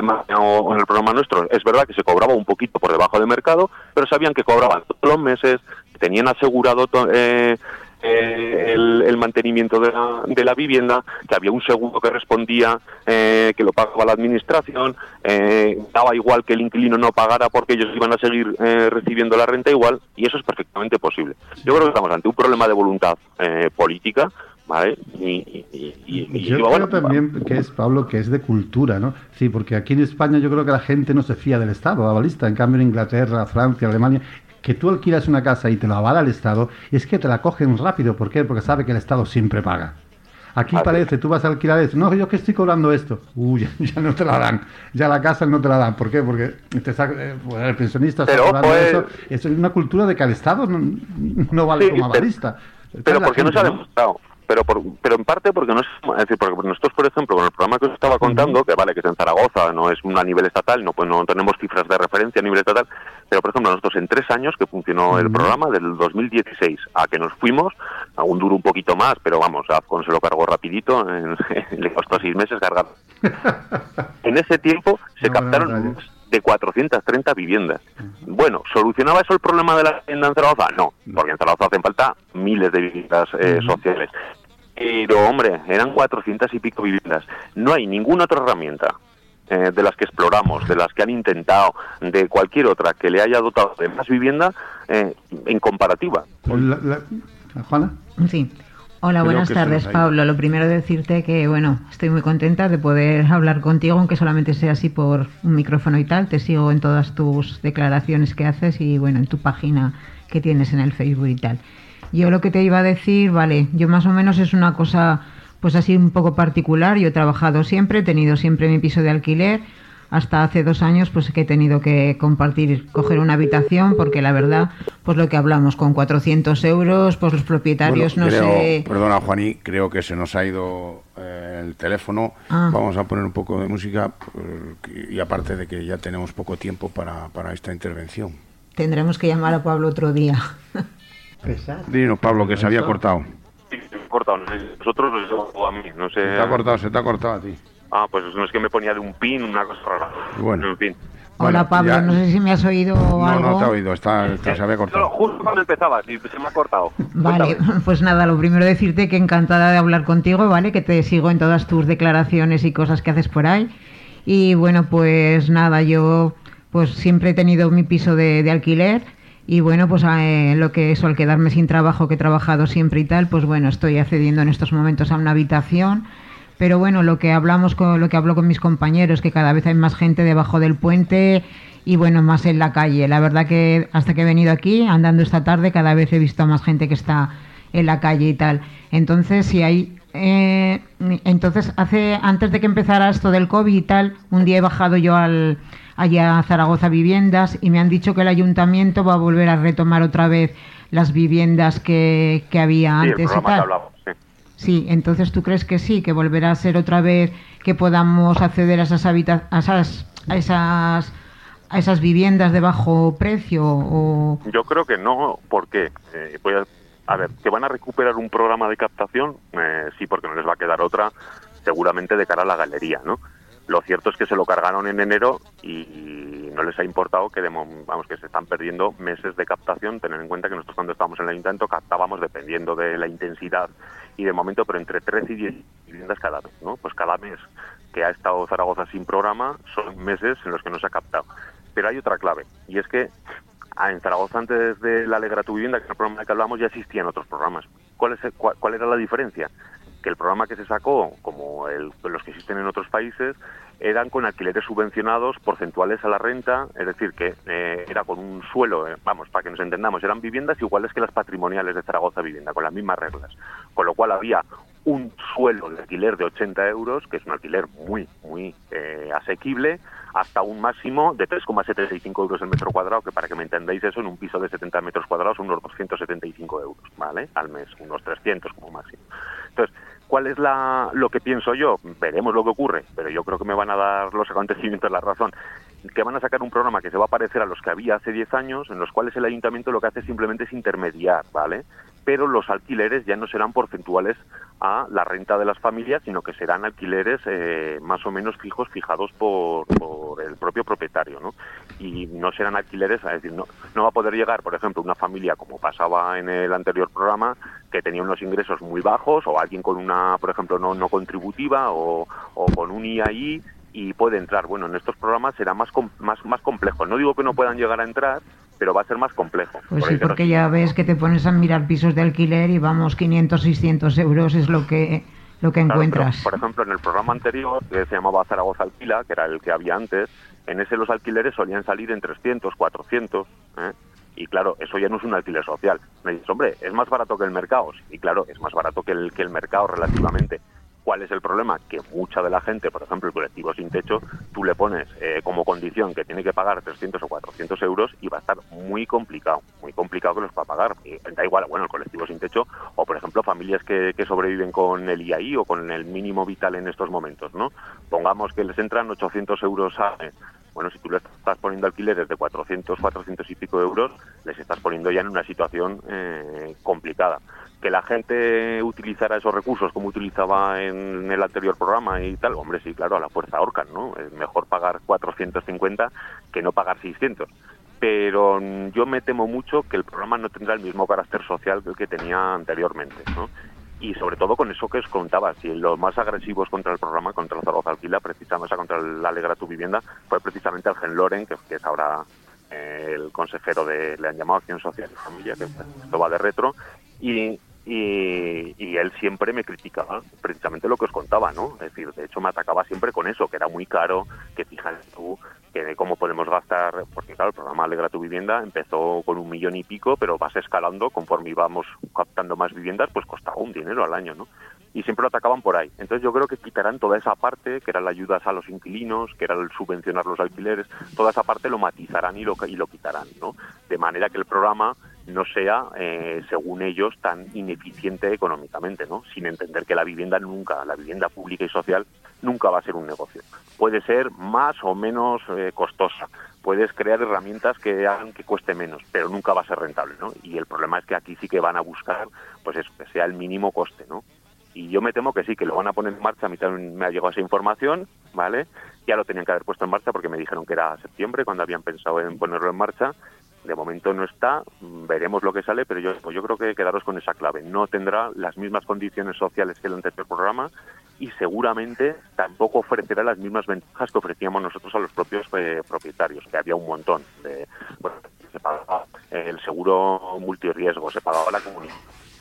en el programa nuestro, es verdad que se cobraba un poquito por debajo de mercado, pero sabían que cobraban todos los meses, tenían asegurado el mantenimiento de la vivienda, que había un seguro que respondía, que lo pagaba la administración, daba igual que el inquilino no pagara porque ellos iban a seguir recibiendo la renta igual, y eso es perfectamente posible. Yo creo que estamos ante un problema de voluntad política, ¿vale? Yo creo también que es, Pablo, que es de cultura, ¿no? Sí, porque aquí en España yo creo que la gente no se fía del Estado avalista, en cambio en Inglaterra, Francia, Alemania, que tú alquilas una casa y te la avala el Estado, y es que te la cogen rápido. ¿Por qué? Porque sabe que el Estado siempre paga. Aquí parece, tú vas a alquilar esto, no, yo que estoy cobrando esto, ya no te la dan, ya la casa no te la dan. ¿Por qué? Porque el pensionista está cobrando eso. Es una cultura de que el Estado no vale como avalista. Pero porque no se ha demostrado. Pero en parte porque no es decir, porque nosotros, por ejemplo, con el programa que os estaba contando, que vale, que es en Zaragoza, no es a nivel estatal, no tenemos cifras de referencia a nivel estatal, pero por ejemplo nosotros en 3 años que funcionó el programa, del 2016 a que nos fuimos, aún duró un poquito más, pero vamos, Afcon se lo cargó rapidito, le costó 6 meses cargar. En ese tiempo se captaron de 430 viviendas. Bueno, ¿solucionaba eso el problema de la vivienda en Zaragoza? No, porque en Zaragoza hacen falta miles de viviendas sociales. Pero, hombre, eran 400 y pico viviendas. No hay ninguna otra herramienta de las que exploramos, de las que han intentado, de cualquier otra que le haya dotado de más vivienda en comparativa. ¿Juana? Sí. Hola, buenas tardes, Pablo. Lo primero decirte que, bueno, estoy muy contenta de poder hablar contigo, aunque solamente sea así por un micrófono y tal. Te sigo en todas tus declaraciones que haces y, bueno, en tu página que tienes en el Facebook y tal. Yo lo que te iba a decir, vale, yo más o menos es una cosa, pues así un poco particular. Yo he trabajado siempre, he tenido siempre mi piso de alquiler. hasta hace 2 años pues que he tenido que coger una habitación, porque la verdad, pues lo que hablamos, con 400 euros, pues los propietarios Perdona, Juaní, creo que se nos ha ido el teléfono. Vamos a poner un poco de música y aparte de que ya tenemos poco tiempo para esta intervención. Tendremos que llamar a Pablo otro día. Dinos, Pablo, que se había cortado. Sí, se me ha cortado. Nosotros o a mí, no sé. Se te ha cortado a ti. Pues no es que me ponía de un pin, una cosa rara. Bueno. En fin. Hola, Pablo, ya... no sé si me has oído algo. No te he oído, se había cortado. Justo cuando empezabas y se me ha cortado. Vale, pues nada, lo primero decirte que encantada de hablar contigo, ¿vale? Que te sigo en todas tus declaraciones y cosas que haces por ahí. Y bueno, pues nada, yo pues siempre he tenido mi piso de alquiler. Y bueno, pues al quedarme sin trabajo, que he trabajado siempre y tal, pues bueno, estoy accediendo en estos momentos a una habitación. Pero bueno, lo que hablo con mis compañeros, que cada vez hay más gente debajo del puente y bueno, más en la calle. La verdad que hasta que he venido aquí, andando esta tarde, cada vez he visto a más gente que está en la calle y tal. Entonces, antes de que empezara esto del COVID y tal, un día he bajado yo allá a Zaragoza Viviendas y me han dicho que el ayuntamiento va a volver a retomar otra vez las viviendas que había antes y tal. Sí, entonces ¿tú crees que sí, que volverá a ser otra vez que podamos acceder a esas viviendas de bajo precio? O... Yo creo que no, porque que van a recuperar un programa de captación, sí, porque no les va a quedar otra, seguramente de cara a la galería, ¿no? Lo cierto es que se lo cargaron en enero y no les ha importado que se están perdiendo meses de captación. Tener en cuenta que nosotros cuando estábamos en el ayuntamiento captábamos dependiendo de la intensidad y de momento, pero entre 13 y 10 viviendas cada mes, ¿no? Pues cada mes que ha estado Zaragoza sin programa son meses en los que no se ha captado. Pero hay otra clave, y es que en Zaragoza, antes de la Alegra tu Vivienda, que es el programa del que hablamos, ya existían otros programas. ¿Cuál era la diferencia? Que el programa que se sacó, como los que existen en otros países, eran con alquileres subvencionados porcentuales a la renta, es decir, que era con un suelo, para que nos entendamos, eran viviendas iguales que las patrimoniales de Zaragoza Vivienda, con las mismas reglas, con lo cual había un suelo de alquiler de 80 euros, que es un alquiler muy, muy asequible, hasta un máximo de 3,75 euros el metro cuadrado, que para que me entendáis eso, en un piso de 70 metros cuadrados son unos 275 euros, ¿vale? Al mes, unos 300 como máximo. Entonces, ¿cuál es lo que pienso yo? Veremos lo que ocurre, pero yo creo que me van a dar los acontecimientos la razón. Que van a sacar un programa que se va a parecer a los que había hace 10 años, en los cuales el ayuntamiento lo que hace simplemente es intermediar, ¿vale? Pero los alquileres ya no serán porcentuales a la renta de las familias, sino que serán alquileres más o menos fijados por el propio propietario, ¿no? Y no serán alquileres, es decir, no va a poder llegar, por ejemplo, una familia, como pasaba en el anterior programa, que tenía unos ingresos muy bajos, o alguien con una, por ejemplo, no contributiva, o con un IAI, y puede entrar. Bueno, en estos programas será más complejo. No digo que no puedan llegar a entrar, pero va a ser más complejo. Pues sí, porque ya ves que te pones a mirar pisos de alquiler y vamos, 500, 600 euros es lo que encuentras. Pero, por ejemplo, en el programa anterior, que se llamaba Zaragoza Alquila, que era el que había antes, en ese los alquileres solían salir en 300, 400, y claro, eso ya no es un alquiler social. Me dices, hombre, es más barato que el mercado. Y claro, es más barato que el mercado relativamente. ¿Cuál es el problema? Que mucha de la gente, por ejemplo, el colectivo sin techo, tú le pones como condición que tiene que pagar 300 o 400 euros y va a estar muy complicado que los pueda pagar. Y da igual, bueno, el colectivo sin techo o, por ejemplo, familias que sobreviven con el IAI o con el mínimo vital en estos momentos, ¿no? Pongamos que les entran 800 euros a mes. Bueno, si tú le estás poniendo alquileres de 400 y pico euros, les estás poniendo ya en una situación complicada. Que la gente utilizara esos recursos como utilizaba en el anterior programa y tal, hombre, sí, claro, a la fuerza ahorcan, ¿no? Es mejor pagar 450 que no pagar 600. Pero yo me temo mucho que el programa no tendrá el mismo carácter social que el que tenía anteriormente, ¿no? Y sobre todo con eso que os contaba, si los más agresivos contra el programa, contra el Zaragoza Alquila, precisamente, o sea, contra el Alegra tu Vivienda, fue precisamente el Gen Loren, que es ahora el consejero le han llamado Acción Social y Familia, que esto va de retro, y él siempre me criticaba precisamente lo que os contaba, ¿no? Es decir, de hecho me atacaba siempre con eso, que era muy caro, que fíjate tú, que de cómo podemos gastar, porque claro, el programa Alegra tu Vivienda empezó con 1 millón y pico, pero vas escalando conforme íbamos captando más viviendas, pues costaba un dinero al año, ¿no? Y siempre lo atacaban por ahí. Entonces yo creo que quitarán toda esa parte, que eran las ayudas a los inquilinos, que era el subvencionar los alquileres, toda esa parte lo matizarán y lo quitarán, ¿no? De manera que el programa no sea, según ellos, tan ineficiente económicamente, ¿no? Sin entender que la vivienda pública y social nunca va a ser un negocio. Puede ser más o menos costosa, puedes crear herramientas que hagan que cueste menos, pero nunca va a ser rentable, ¿no? Y el problema es que aquí sí que van a buscar, pues eso, que sea el mínimo coste, ¿no? Y yo me temo que sí, que lo van a poner en marcha. A mí también me ha llegado esa información, ¿vale? Ya lo tenían que haber puesto en marcha porque me dijeron que era septiembre cuando habían pensado en ponerlo en marcha. De momento no está, veremos lo que sale, pero yo creo que quedaros con esa clave. No tendrá las mismas condiciones sociales que el anterior programa y seguramente tampoco ofrecerá las mismas ventajas que ofrecíamos nosotros a los propios propietarios, que había un montón. Se pagaba el seguro multirriesgo, se pagaba la comunidad.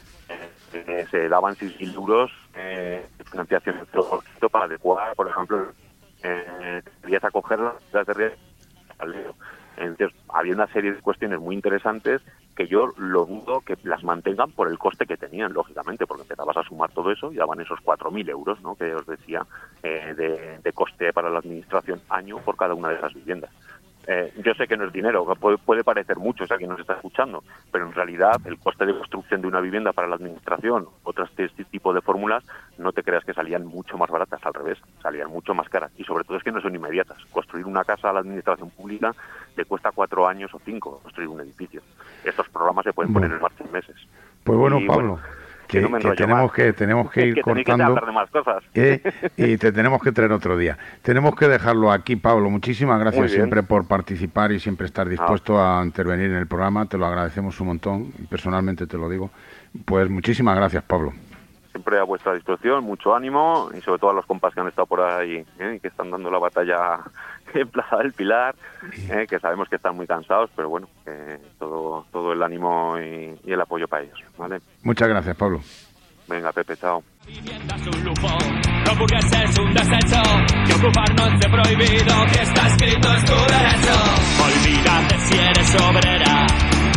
Se daban 6.000 euros de financiación para adecuar, por ejemplo, querías acoger las de riesgo. Entonces, había una serie de cuestiones muy interesantes que yo lo dudo que las mantengan por el coste que tenían, lógicamente, porque empezabas a sumar todo eso y daban esos 4.000 euros, ¿no?, que os decía, de coste para la administración año por cada una de esas viviendas. Yo sé que no es dinero, puede parecer mucho, o sea, que nos está escuchando, pero en realidad el coste de construcción de una vivienda para la administración, otros este tipo de fórmulas, no te creas que salían mucho más baratas, al revés, salían mucho más caras, y sobre todo es que no son inmediatas. Construir una casa a la administración pública le cuesta 4 años o 5 construir un edificio. Estos programas se pueden poner en marcha en meses. Pues bueno, y, Pablo, que tenemos que ir cortando, hablar de más cosas. Y te tenemos que traer otro día. Tenemos que dejarlo aquí, Pablo. Muchísimas gracias siempre por participar y siempre estar dispuesto a intervenir en el programa. Te lo agradecemos un montón, personalmente te lo digo. Pues muchísimas gracias, Pablo. Siempre a vuestra disposición, mucho ánimo, y sobre todo a los compas que han estado por ahí, que están dando la batalla en Plaza del Pilar, que sabemos que están muy cansados, pero bueno, todo el ánimo y el apoyo para ellos, ¿vale? Muchas gracias, Pablo. Venga, Pepe, chao. Vivienda es un lujo, no burgueses un desecho, que ocuparnos de prohibido, que está escrito es tu derecho. Olvídate si eres obrera,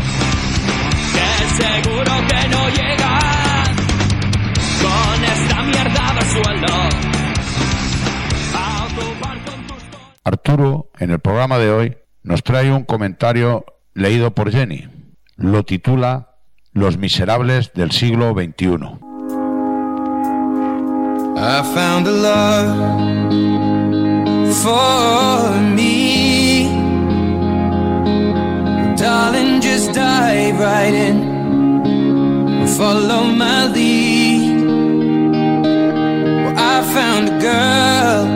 que seguro que no llegas con esta mierda de sueldo a ocupar con tus... Arturo, en el programa de hoy, nos trae un comentario leído por Jenny. Lo titula Los miserables del siglo XXI. I found a love for me. Darling, just dive right in. Follow my lead. Well, I found a girl,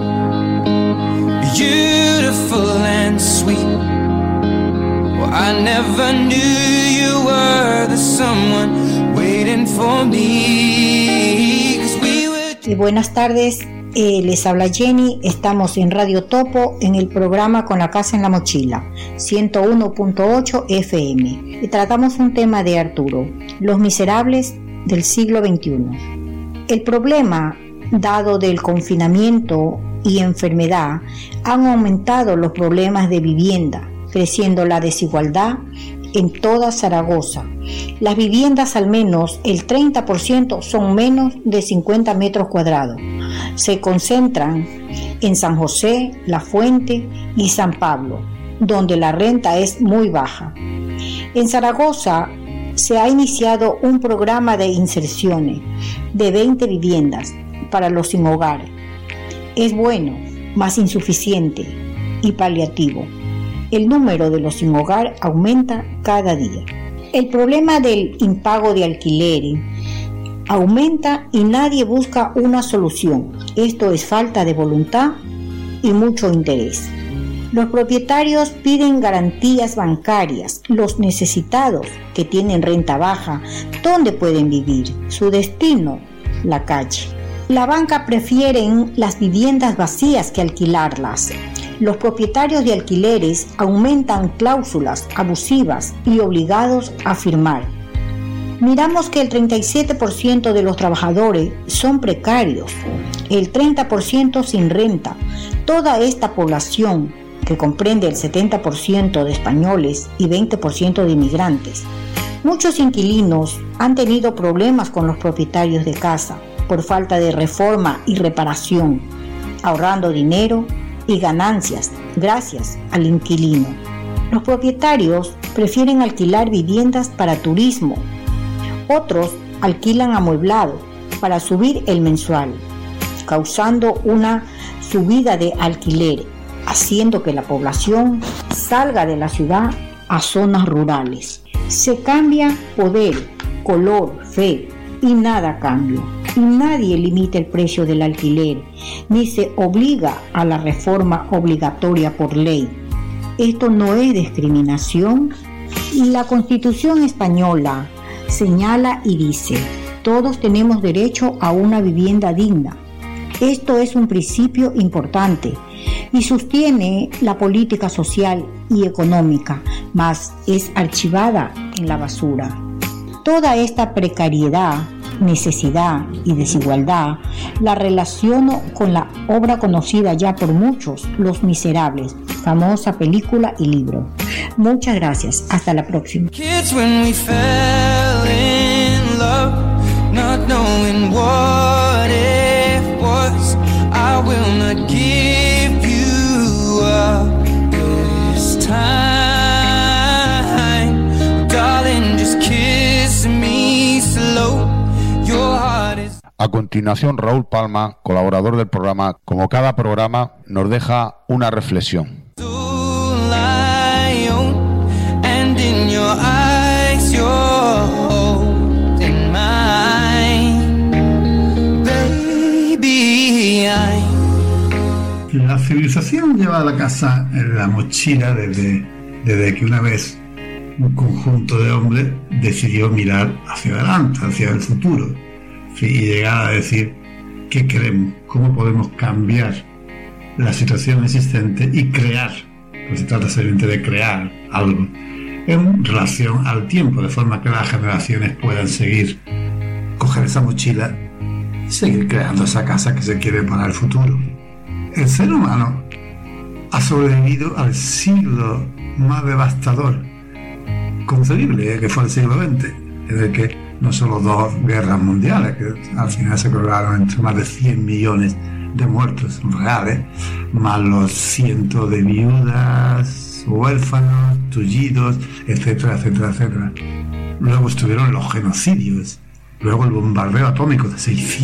beautiful and sweet. Well, I never knew you were the someone waiting for me. 'Cause we were... Buenas tardes, les habla Jenny. Estamos en Radio Topo en el programa Con la Casa en la Mochila, 101.8 FM, y tratamos un tema de Arturo, los miserables del siglo XXI. El problema dado del confinamiento y enfermedad han aumentado los problemas de vivienda, creciendo la desigualdad en toda Zaragoza. Las viviendas, al menos el 30%, son menos de 50 metros cuadrados. Se concentran en San José, La Fuente y San Pablo, donde la renta es muy baja. En Zaragoza se ha iniciado un programa de inserciones de 20 viviendas para los sin hogar. Es bueno, mas insuficiente y paliativo. El número de los sin hogar aumenta cada día. El problema del impago de alquileres aumenta y nadie busca una solución. Esto es falta de voluntad y mucho interés. Los propietarios piden garantías bancarias. Los necesitados que tienen renta baja, ¿dónde pueden vivir? Su destino, la calle. La banca prefieren las viviendas vacías que alquilarlas. Los propietarios de alquileres aumentan cláusulas abusivas y obligados a firmar. Miramos que el 37% de los trabajadores son precarios, el 30% sin renta. Toda esta población que comprende el 70% de españoles y 20% de inmigrantes. Muchos inquilinos han tenido problemas con los propietarios de casa por falta de reforma y reparación, ahorrando dinero y ganancias gracias al inquilino. Los propietarios prefieren alquilar viviendas para turismo. Otros alquilan amueblado para subir el mensual, causando una subida de alquiler, haciendo que la población salga de la ciudad a zonas rurales. Se cambia poder, color, fe y nada cambia. Y nadie limita el precio del alquiler, ni se obliga a la reforma obligatoria por ley. Esto no es discriminación. La Constitución española señala y dice: todos tenemos derecho a una vivienda digna. Esto es un principio importante y sostiene la política social y económica, mas es archivada en la basura. Toda esta precariedad, necesidad y desigualdad la relaciono con la obra conocida ya por muchos, Los Miserables, famosa película y libro. Muchas gracias, hasta la próxima. Kids when we fell in love, not knowing what it was. I will not give you up this time, darling, just kiss me slow. Your heart is... A continuación, Raúl Palma, colaborador del programa, como cada programa, nos deja una reflexión. La civilización lleva a la casa en la mochila desde que una vez un conjunto de hombres decidió mirar hacia adelante, hacia el futuro, y llegar a decir qué queremos, cómo podemos cambiar la situación existente y crear, pues se trata simplemente de crear algo en relación al tiempo, de forma que las generaciones puedan seguir, coger esa mochila y seguir creando esa casa que se quiere para el futuro. El ser humano ha sobrevivido al siglo más devastador concebible, que fue el siglo XX, en el que no solo 2 guerras mundiales, que al final se cobraron entre más de 100 millones de muertos reales, más los cientos de viudas, huérfanos, tullidos, etcétera, etcétera, etcétera. Luego estuvieron los genocidios, luego el bombardeo atómico de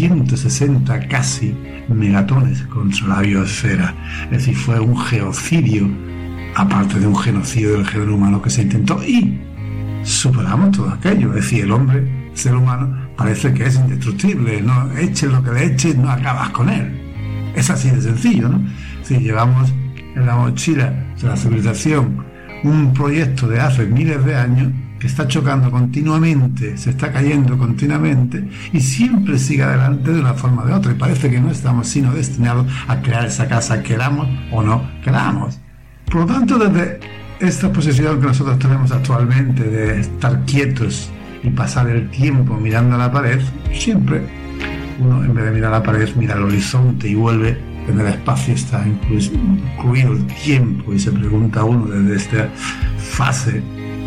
660 casi megatones contra la biosfera. Es decir, fue un geocidio, aparte de un genocidio del género humano que se intentó, y superamos todo aquello. Es decir, el ser humano, parece que es indestructible, no eches lo que le eches, no acabas con él. Es así de sencillo, ¿no? Si llevamos en la mochila de la civilización un proyecto de hace miles de años que está chocando continuamente, se está cayendo continuamente y siempre sigue adelante de una forma o de otra, y parece que no estamos sino destinados a crear esa casa, queramos o no queramos. Por lo tanto, desde esta posición que nosotros tenemos actualmente de estar quietos y pasar el tiempo mirando a la pared, siempre uno, en vez de mirar a la pared, mira al horizonte y vuelve. En el espacio está incluido el tiempo, y se pregunta uno desde esta fase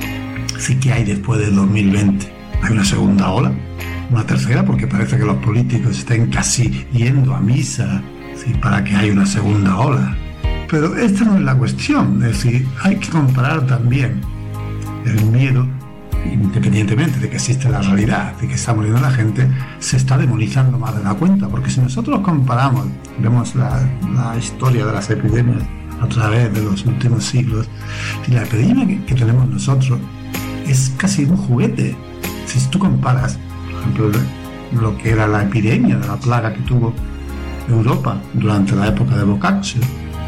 si qué hay después del 2020. ¿Hay una segunda ola? ¿Una tercera? Porque parece que los políticos estén casi yendo a misa, ¿sí?, para que haya una segunda ola. Pero esta no es la cuestión. Es decir, hay que comparar también el miedo, independientemente de que existe la realidad, de que está muriendo la gente, se está demonizando más de la cuenta, porque si nosotros comparamos, vemos la historia de las epidemias a través de los últimos siglos, y la epidemia que tenemos nosotros es casi un juguete. Si tú comparas, por ejemplo, lo que era la epidemia de la plaga que tuvo Europa durante la época de Boccaccio,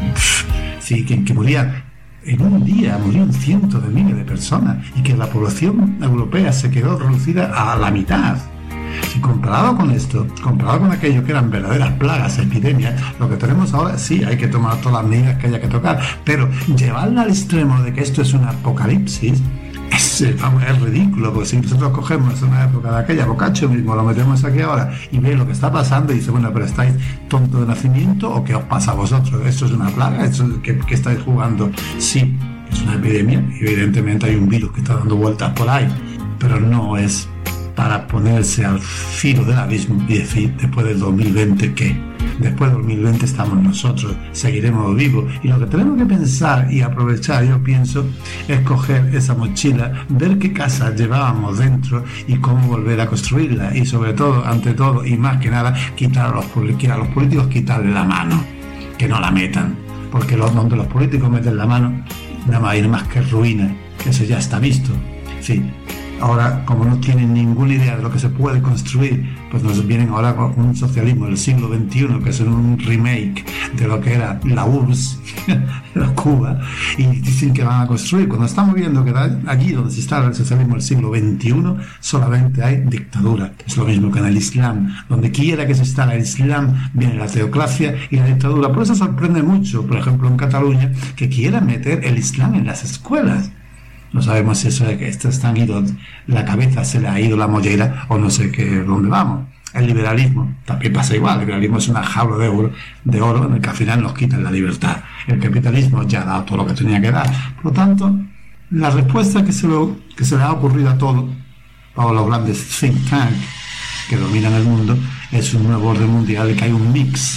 sí, que morían en un día, murieron cientos de miles de personas, y que la población europea se quedó reducida a la mitad. Si comparado con esto, comparado con aquello que eran verdaderas plagas, epidemias, lo que tenemos ahora, sí, hay que tomar todas las medidas que haya que tocar, pero llevarla al extremo de que esto es un apocalipsis es ridículo, porque si nosotros cogemos una época de aquella, Boccaccio mismo, lo metemos aquí ahora y ve lo que está pasando y dice, bueno, pero ¿estáis tontos de nacimiento o qué os pasa a vosotros? ¿Esto es una plaga? ¿Qué estáis jugando? Sí, es una epidemia, evidentemente hay un virus que está dando vueltas por ahí, pero no es para ponerse al filo del abismo y decir, después del 2020, ¿qué? Después del 2020 estamos nosotros, seguiremos vivos, y lo que tenemos que pensar y aprovechar, yo pienso, es coger esa mochila, ver qué casa llevábamos dentro y cómo volver a construirla, y sobre todo, ante todo y más que nada, quitar a los políticos, quitarle la mano, que no la metan, porque donde los políticos meten la mano nada más que ruina, eso ya está visto. Sí. Ahora, como no tienen ninguna idea de lo que se puede construir, pues nos vienen ahora con un socialismo del siglo XXI, que es un remake de lo que era la URSS, la Cuba, y dicen que van a construir. Cuando estamos viendo que allí donde se está el socialismo del siglo XXI, solamente hay dictadura. Es lo mismo que en el Islam. Donde quiera que se instala el Islam, viene la teocracia y la dictadura. Por eso sorprende mucho, por ejemplo, en Cataluña, que quieran meter el Islam en las escuelas. No sabemos si eso de que están ido, la cabeza se le ha ido la mollera o no sé qué, dónde vamos. El liberalismo también pasa igual. El liberalismo es una jaula de oro en el que al final nos quitan la libertad. El capitalismo ya ha dado todo lo que tenía que dar. Por lo tanto, la respuesta que se le ha ocurrido a todo, a los grandes think tanks que dominan el mundo, es un nuevo orden mundial en que hay un mix,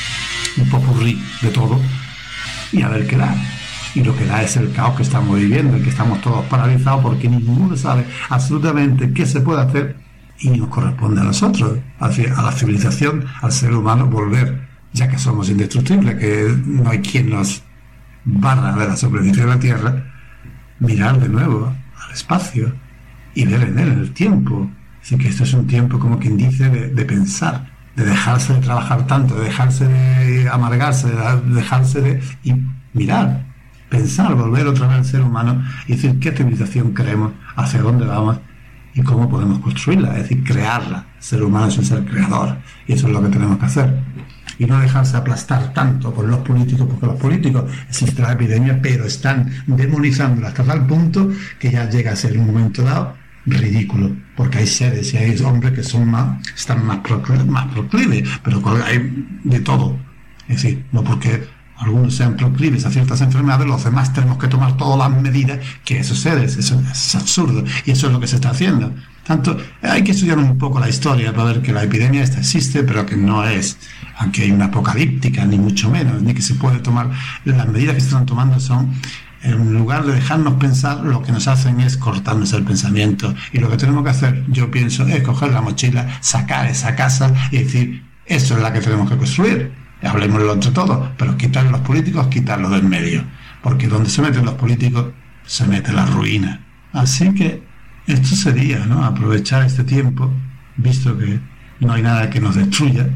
un popurrí de todo, y a ver qué da. Y lo que da es el caos que estamos viviendo, en que estamos todos paralizados porque ninguno sabe absolutamente qué se puede hacer, y nos corresponde a nosotros, a la civilización, al ser humano, volver, ya que somos indestructibles, que no hay quien nos barra de la superficie de la Tierra, mirar de nuevo al espacio y ver en él el tiempo. Así que esto es un tiempo, como quien dice, de pensar, de dejarse de trabajar tanto, de dejarse de amargarse, de dejarse de... y mirar. Pensar, volver otra vez al ser humano y decir qué civilización queremos, hacia dónde vamos y cómo podemos construirla, es decir, crearla. El ser humano es un ser creador y eso es lo que tenemos que hacer. Y no dejarse aplastar tanto por los políticos, porque los políticos, existe la epidemia, pero están demonizándola hasta tal punto que ya llega a ser en un momento dado ridículo, porque hay seres y hay hombres que están más proclives, pero hay de todo. Es decir, no porque algunos sean proclives a ciertas enfermedades, los demás tenemos que tomar todas las medidas que esos seres. Eso es absurdo y eso es lo que se está haciendo. Tanto hay que estudiar un poco la historia para ver que la epidemia esta existe, pero que no es, aunque hay una apocalíptica, ni mucho menos, ni que se puede tomar. Las medidas que se están tomando son, en lugar de dejarnos pensar, lo que nos hacen es cortarnos el pensamiento, y lo que tenemos que hacer, yo pienso, es coger la mochila, sacar esa casa y decir, eso es la que tenemos que construir. Hablemoslo entre todos, pero quitar a los políticos, quitarlo del medio, porque donde se meten los políticos se mete la ruina. Así que esto sería, ¿no?, aprovechar este tiempo, visto que no hay nada que nos destruya,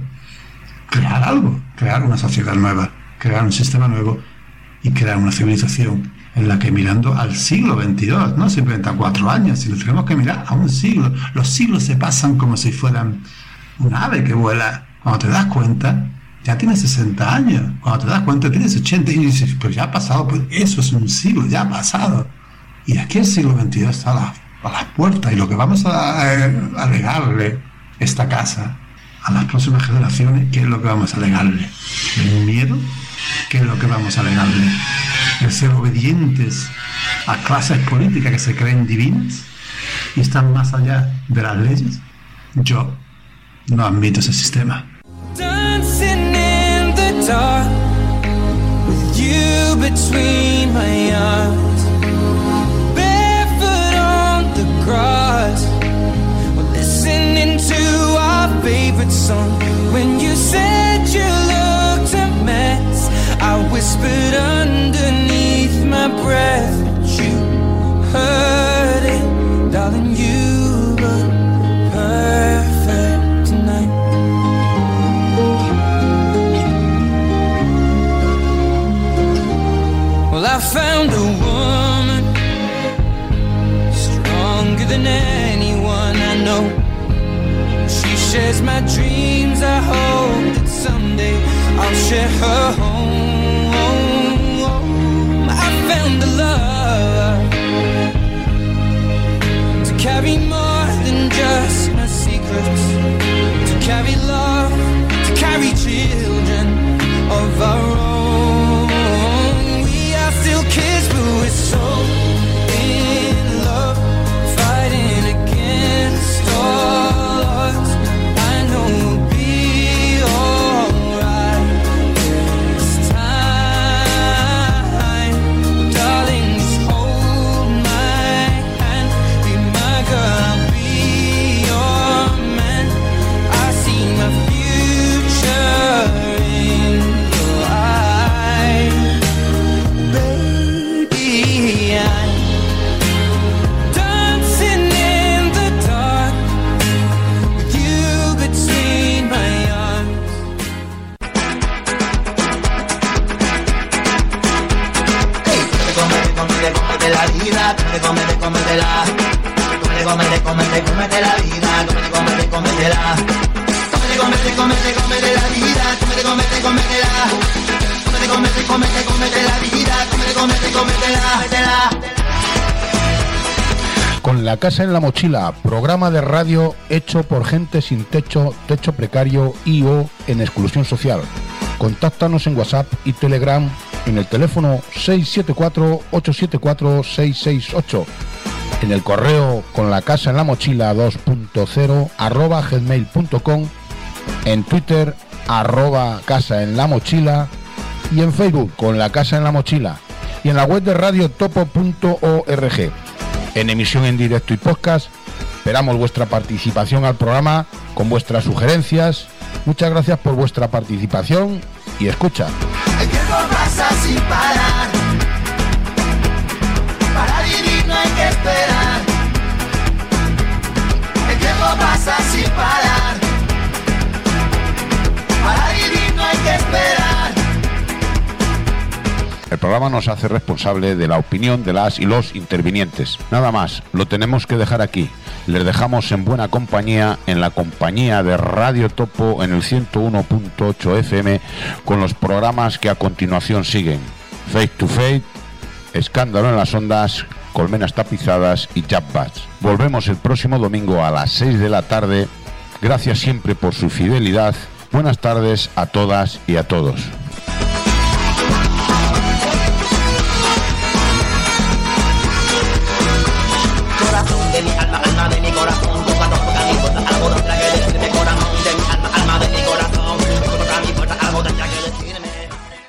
crear algo, crear una sociedad nueva, crear un sistema nuevo y crear una civilización en la que, mirando al siglo XXII, no simplemente a 4 años, sino tenemos que mirar a un siglo. Los siglos se pasan como si fueran un ave que vuela. Cuando te das cuenta, ya tienes 60 años, cuando te das cuenta tienes 80 y dices, pero ya ha pasado, pues eso es un siglo, ya ha pasado. Y aquí el siglo XXII está a las puertas, y lo que vamos a legarle esta casa a las próximas generaciones, ¿qué es lo que vamos a legarle? ¿El miedo? ¿Qué es lo que vamos a legarle? ¿El ser obedientes a clases políticas que se creen divinas y están más allá de las leyes? Yo no admito ese sistema. Dancing in the dark with you between my arms, barefoot on the grass, we're listening to our favorite song. When you said you looked a mess, I whispered underneath my breath, but you heard it, darling. You look perfect tonight. Well, I found a woman stronger than anyone I know. She shares my dreams. I hope that someday I'll share her home. I found a love vida, cómetela. Cómete la vida, cómetela. Cómete la vida, cómetela. Cómete la vida, cómetela. Con La Casa en la Mochila, programa de radio hecho por gente sin techo, techo precario y o en exclusión social. Contáctanos en WhatsApp y Telegram en el teléfono 674-874-668, en el correo con la casa en la mochila 2.0 @gmail.com, en Twitter @casa en la mochila y en Facebook con La Casa en la Mochila y en la web de radiotopo.org. En emisión en directo y podcast, esperamos vuestra participación al programa con vuestras sugerencias. Muchas gracias por vuestra participación y escucha. El tiempo pasa sin parar. Para vivir no hay que esperar. El tiempo pasa sin parar. Para vivir no hay que esperar. El programa nos hace responsable de la opinión de las y los intervinientes. Nada más, lo tenemos que dejar aquí. Les dejamos en buena compañía, en la compañía de Radio Topo en el 101.8 FM, con los programas que a continuación siguen: Face to Face, Escándalo en las Ondas, Colmenas Tapizadas y Jab Bats. Volvemos el próximo domingo a las 6 de la tarde. Gracias siempre por su fidelidad. Buenas tardes a todas y a todos.